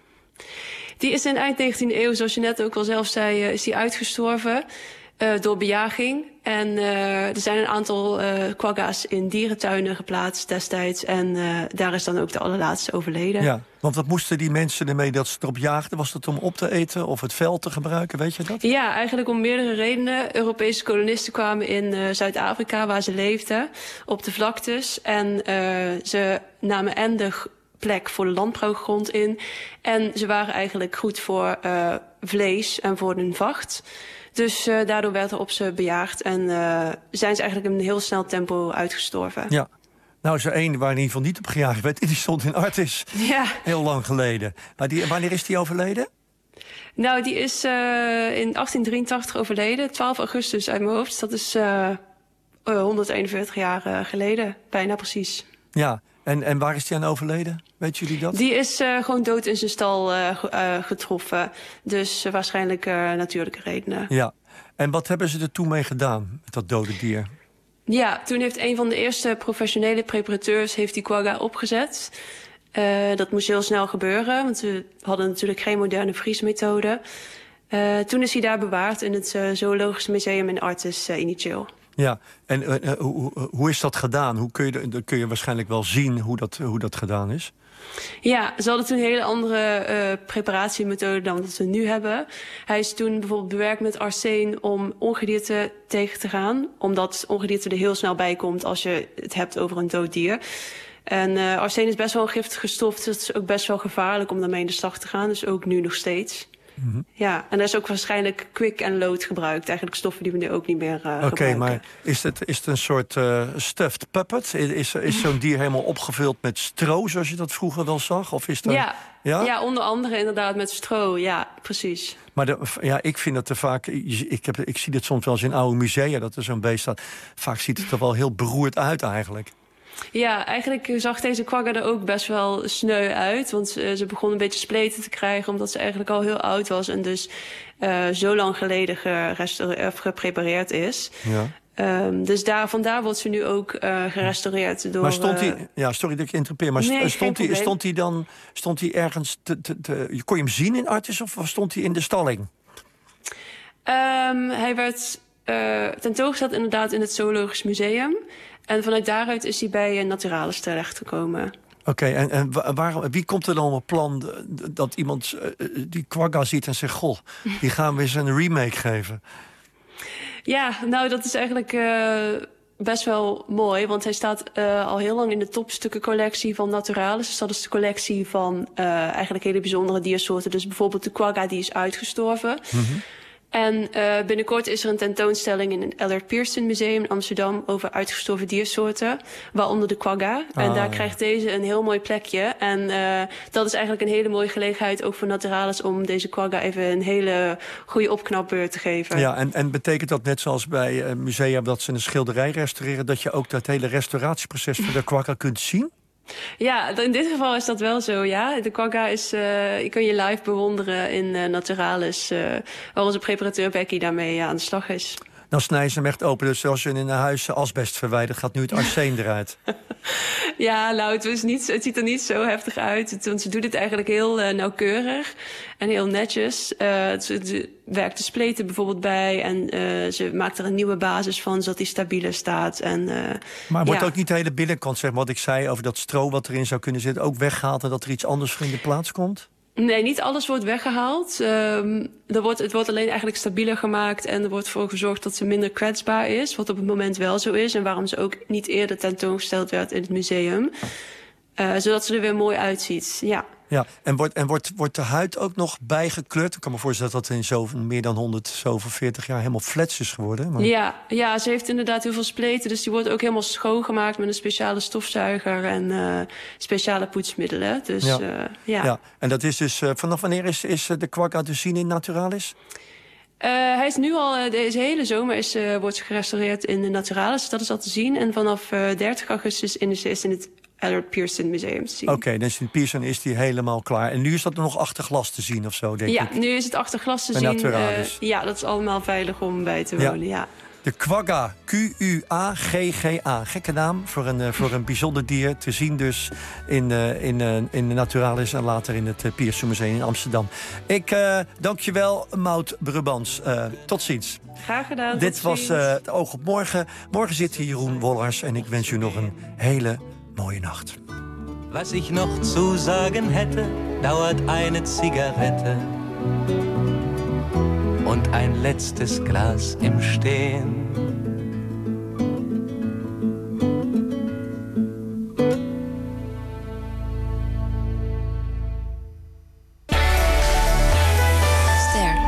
Die is in eind negentiende eeuw, zoals je net ook al zelf zei, uh, is die uitgestorven. Uh, door bejaging. En uh, er zijn een aantal uh, quagga's in dierentuinen geplaatst destijds. En uh, daar is dan ook de allerlaatste overleden. Ja, want wat moesten die mensen ermee dat ze erop jaagden? Was dat om op te eten of het veld te gebruiken, weet je dat? Ja, eigenlijk om meerdere redenen. Europese kolonisten kwamen in uh, Zuid-Afrika, waar ze leefden, op de vlaktes. En uh, ze namen en de plek voor de landbouwgrond in. En ze waren eigenlijk goed voor uh, vlees en voor hun vacht. Dus uh, daardoor werd er op ze bejaagd en uh, zijn ze eigenlijk in een heel snel tempo uitgestorven. Ja, nou is er één waar in ieder geval niet op gejaagd werd. Die stond in Artis, ja. Heel lang geleden. Maar die, wanneer is die overleden? Nou, die is uh, in achttien drieëntachtig overleden, twaalf augustus uit mijn hoofd. Dat is uh, uh, honderdeenenveertig jaar uh, geleden, bijna precies. Ja, en, en waar is die aan overleden? Weet jullie dat? Die is uh, gewoon dood in zijn stal uh, uh, getroffen. Dus uh, waarschijnlijk uh, natuurlijke redenen. Ja, en wat hebben ze er toen mee gedaan, met dat dode dier? Ja, toen heeft een van de eerste professionele preparateurs heeft die quagga opgezet. Uh, dat moest heel snel gebeuren, want we hadden natuurlijk geen moderne vriesmethode. Uh, toen is hij daar bewaard in het uh, Zoologisch Museum in Artis uh, initieel. Ja, en uh, uh, hoe, hoe is dat gedaan? Hoe kun je, dan kun je waarschijnlijk wel zien hoe dat, hoe dat gedaan is? Ja, ze hadden toen een hele andere uh, preparatiemethode dan wat we nu hebben. Hij is toen bijvoorbeeld bewerkt met arsen om ongedierte tegen te gaan. Omdat ongedierte er heel snel bij komt als je het hebt over een dood dier. En uh, arsen is best wel een giftige stof, dus het is ook best wel gevaarlijk om daarmee in de slag te gaan. Dus ook nu nog steeds. Mm-hmm. Ja, en er is ook waarschijnlijk quick en load gebruikt. Eigenlijk stoffen die we nu ook niet meer uh, okay, gebruiken. Oké, maar is het, is het een soort uh, stuffed puppet? Is, is zo'n dier helemaal opgevuld met stro, zoals je dat vroeger wel zag? Of is dat... ja, ja? ja, onder andere inderdaad met stro. Ja, precies. Maar de, ja, ik vind dat er vaak... Ik, heb, ik zie dit soms wel eens in oude musea, dat er zo'n beest staat. Vaak ziet het er wel heel beroerd uit eigenlijk. Ja, eigenlijk zag deze quagga er ook best wel sneu uit. Want uh, ze begon een beetje spleten te krijgen, omdat ze eigenlijk al heel oud was. En dus uh, zo lang geleden geprepareerd is. Ja. Um, dus daar, vandaar wordt ze nu ook uh, gerestaureerd. Door, maar stond hij... Ja, sorry dat ik interrupeer. Maar nee, stond hij stond hij dan... Stond hij ergens... Te, te, te, kon je hem zien in Artis of stond hij in de stalling? Um, hij werd uh, tentoongesteld inderdaad in het Zoologisch Museum. En vanuit daaruit is hij bij Naturalis terechtgekomen. Oké, okay, en, en waar, wie komt er dan op het plan dat iemand uh, die quagga ziet en zegt... goh, die gaan we eens een remake geven? Ja, nou, dat is eigenlijk uh, best wel mooi. Want hij staat uh, al heel lang in de topstukkencollectie van Naturalis. Dus dat is de collectie van uh, eigenlijk hele bijzondere diersoorten. Dus bijvoorbeeld de quagga, die is uitgestorven. Mm-hmm. En uh, binnenkort is er een tentoonstelling in het Allard Pearson Museum in Amsterdam over uitgestorven diersoorten, waaronder de quagga. Ah, en daar ja. krijgt deze een heel mooi plekje. En uh, dat is eigenlijk een hele mooie gelegenheid ook voor Naturalis om deze quagga even een hele goede opknapbeurt te geven. Ja, en, en betekent dat net zoals bij uh, musea dat ze een schilderij restaureren, dat je ook dat hele restauratieproces van de quagga kunt zien? Ja, in dit geval is dat wel zo, ja. De quagga is, uh, je kun je live bewonderen in uh, Naturalis, uh, waar onze preparateur Becky daarmee uh, aan de slag is. Dan snijden ze hem echt open, dus als je in een huis asbest verwijdert, gaat nu het arsen eruit. Ja, nou, het, is niet, het ziet er niet zo heftig uit. Het, want ze doet het eigenlijk heel uh, nauwkeurig en heel netjes. Uh, ze, ze werkt de spleten bijvoorbeeld bij en uh, ze maakt er een nieuwe basis van, zodat die stabieler staat. En, uh, maar wordt ja. ook niet de hele binnenkant, zeg maar, wat ik zei over dat stro wat erin zou kunnen zitten, ook weggehaald en dat er iets anders voor in de plaats komt? Nee, niet alles wordt weggehaald. Um, er wordt, het wordt alleen eigenlijk stabieler gemaakt en er wordt voor gezorgd dat ze minder kwetsbaar is. Wat op het moment wel zo is en waarom ze ook niet eerder tentoongesteld werd in het museum. Uh, zodat ze er weer mooi uitziet, ja. Ja, en wordt, en wordt, wordt de huid ook nog bijgekleurd? Ik kan me voorstellen dat het in zo, meer dan honderd, zoveel veertig jaar helemaal flats is geworden. Maar... Ja, ja, ze heeft inderdaad heel veel spleten. Dus die wordt ook helemaal schoongemaakt met een speciale stofzuiger en uh, speciale poetsmiddelen. Dus, ja. Uh, ja. ja. En dat is dus, uh, vanaf wanneer is, is de quagga te zien in Naturalis? Uh, hij is nu al, uh, deze hele zomer is, uh, wordt gerestaureerd in de Naturalis. Dat is al te zien. En vanaf uh, dertig augustus in, is in het Edward Pearson Museum te zien. Oké, okay, dus in Pearson is die helemaal klaar. En nu is dat er nog achter glas te zien of zo, denk ja, ik? Ja, nu is het achter glas te bij zien. Naturalis. Uh, ja, dat is allemaal veilig om bij te wonen, ja. ja. De quagga, Q U A G G A. Gekke naam voor een, uh, voor een bijzonder dier. Te zien dus in, uh, in, uh, in de Naturalis en later in het uh, Pearson Museum in Amsterdam. Ik uh, dank je wel, Maud Brubants. Uh, tot ziens. Graag gedaan. Dit was uh, het Oog op Morgen. Morgen zit hier Jeroen Wollers en ik wens u nog een hele mooie Nacht. Was ich noch zu sagen hätte, dauert eine Zigarette und ein letztes Glas im Stehen. Ster.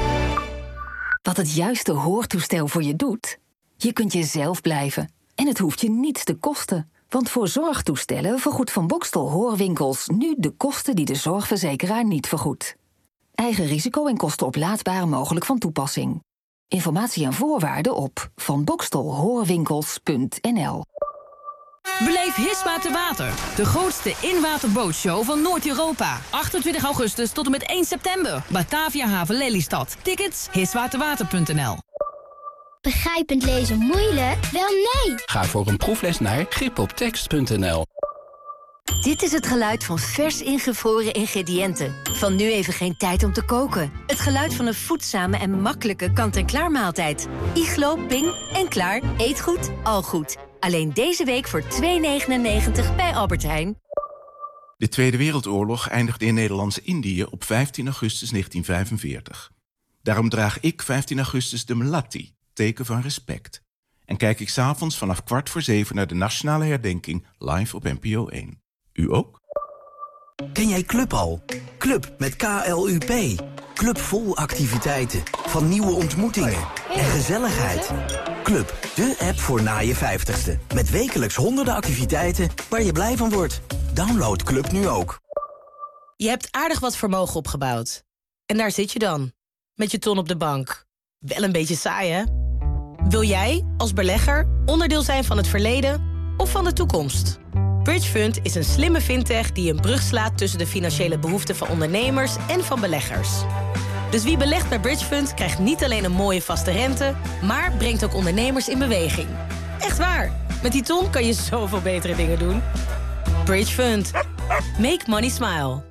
Wat het juiste hoortoestel voor je doet? Je kunt jezelf blijven en het hoeft je niets te kosten. Want voor zorgtoestellen vergoedt Van Boxtel Hoorwinkels nu de kosten die de zorgverzekeraar niet vergoedt. Eigen risico en kosten oplaadbaar mogelijk van toepassing. Informatie en voorwaarden op van boxtel hoorwinkels punt n l. Beleef Hisma te Water, de grootste inwaterbootshow van Noord-Europa. achtentwintig augustus tot en met één september. Batavia Haven Lelystad. Tickets hiswaterwater punt n l. Begrijpend lezen moeilijk? Wel nee! Ga voor een proefles naar grip op tekst punt n l. Dit is het geluid van vers ingevroren ingrediënten. Van nu even geen tijd om te koken. Het geluid van een voedzame en makkelijke kant-en-klaar maaltijd. Iglo, Ping en klaar. Eet goed, al goed. Alleen deze week voor twee negenennegentig bij Albert Heijn. De Tweede Wereldoorlog eindigde in Nederlands-Indië op vijftien augustus negentien vijfenveertig. Daarom draag ik vijftien augustus de Melatti, teken van respect. En kijk ik 's avonds vanaf kwart voor zeven naar de nationale herdenking live op N P O één. U ook? Ken jij Club al? Club met K L U P. Club vol activiteiten, van nieuwe ontmoetingen en gezelligheid. Club, de app voor na je vijftigste. Met wekelijks honderden activiteiten waar je blij van wordt. Download Club nu ook. Je hebt aardig wat vermogen opgebouwd. En daar zit je dan, met je ton op de bank. Wel een beetje saai, hè? Wil jij, als belegger, onderdeel zijn van het verleden of van de toekomst? Bridgefund is een slimme fintech die een brug slaat tussen de financiële behoeften van ondernemers en van beleggers. Dus wie belegt bij Bridgefund krijgt niet alleen een mooie vaste rente, maar brengt ook ondernemers in beweging. Echt waar, met die ton kan je zoveel betere dingen doen. Bridgefund. Make money smile.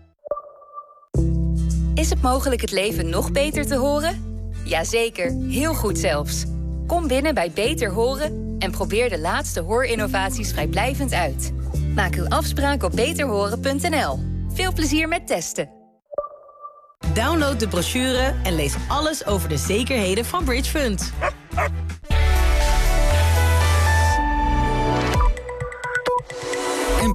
Is het mogelijk het leven nog beter te horen? Jazeker, heel goed zelfs. Kom binnen bij Beter Horen en probeer de laatste hoorinnovaties vrijblijvend uit. Maak uw afspraak op beter horen punt n l. Veel plezier met testen. Download de brochure en lees alles over de zekerheden van Bridgefund.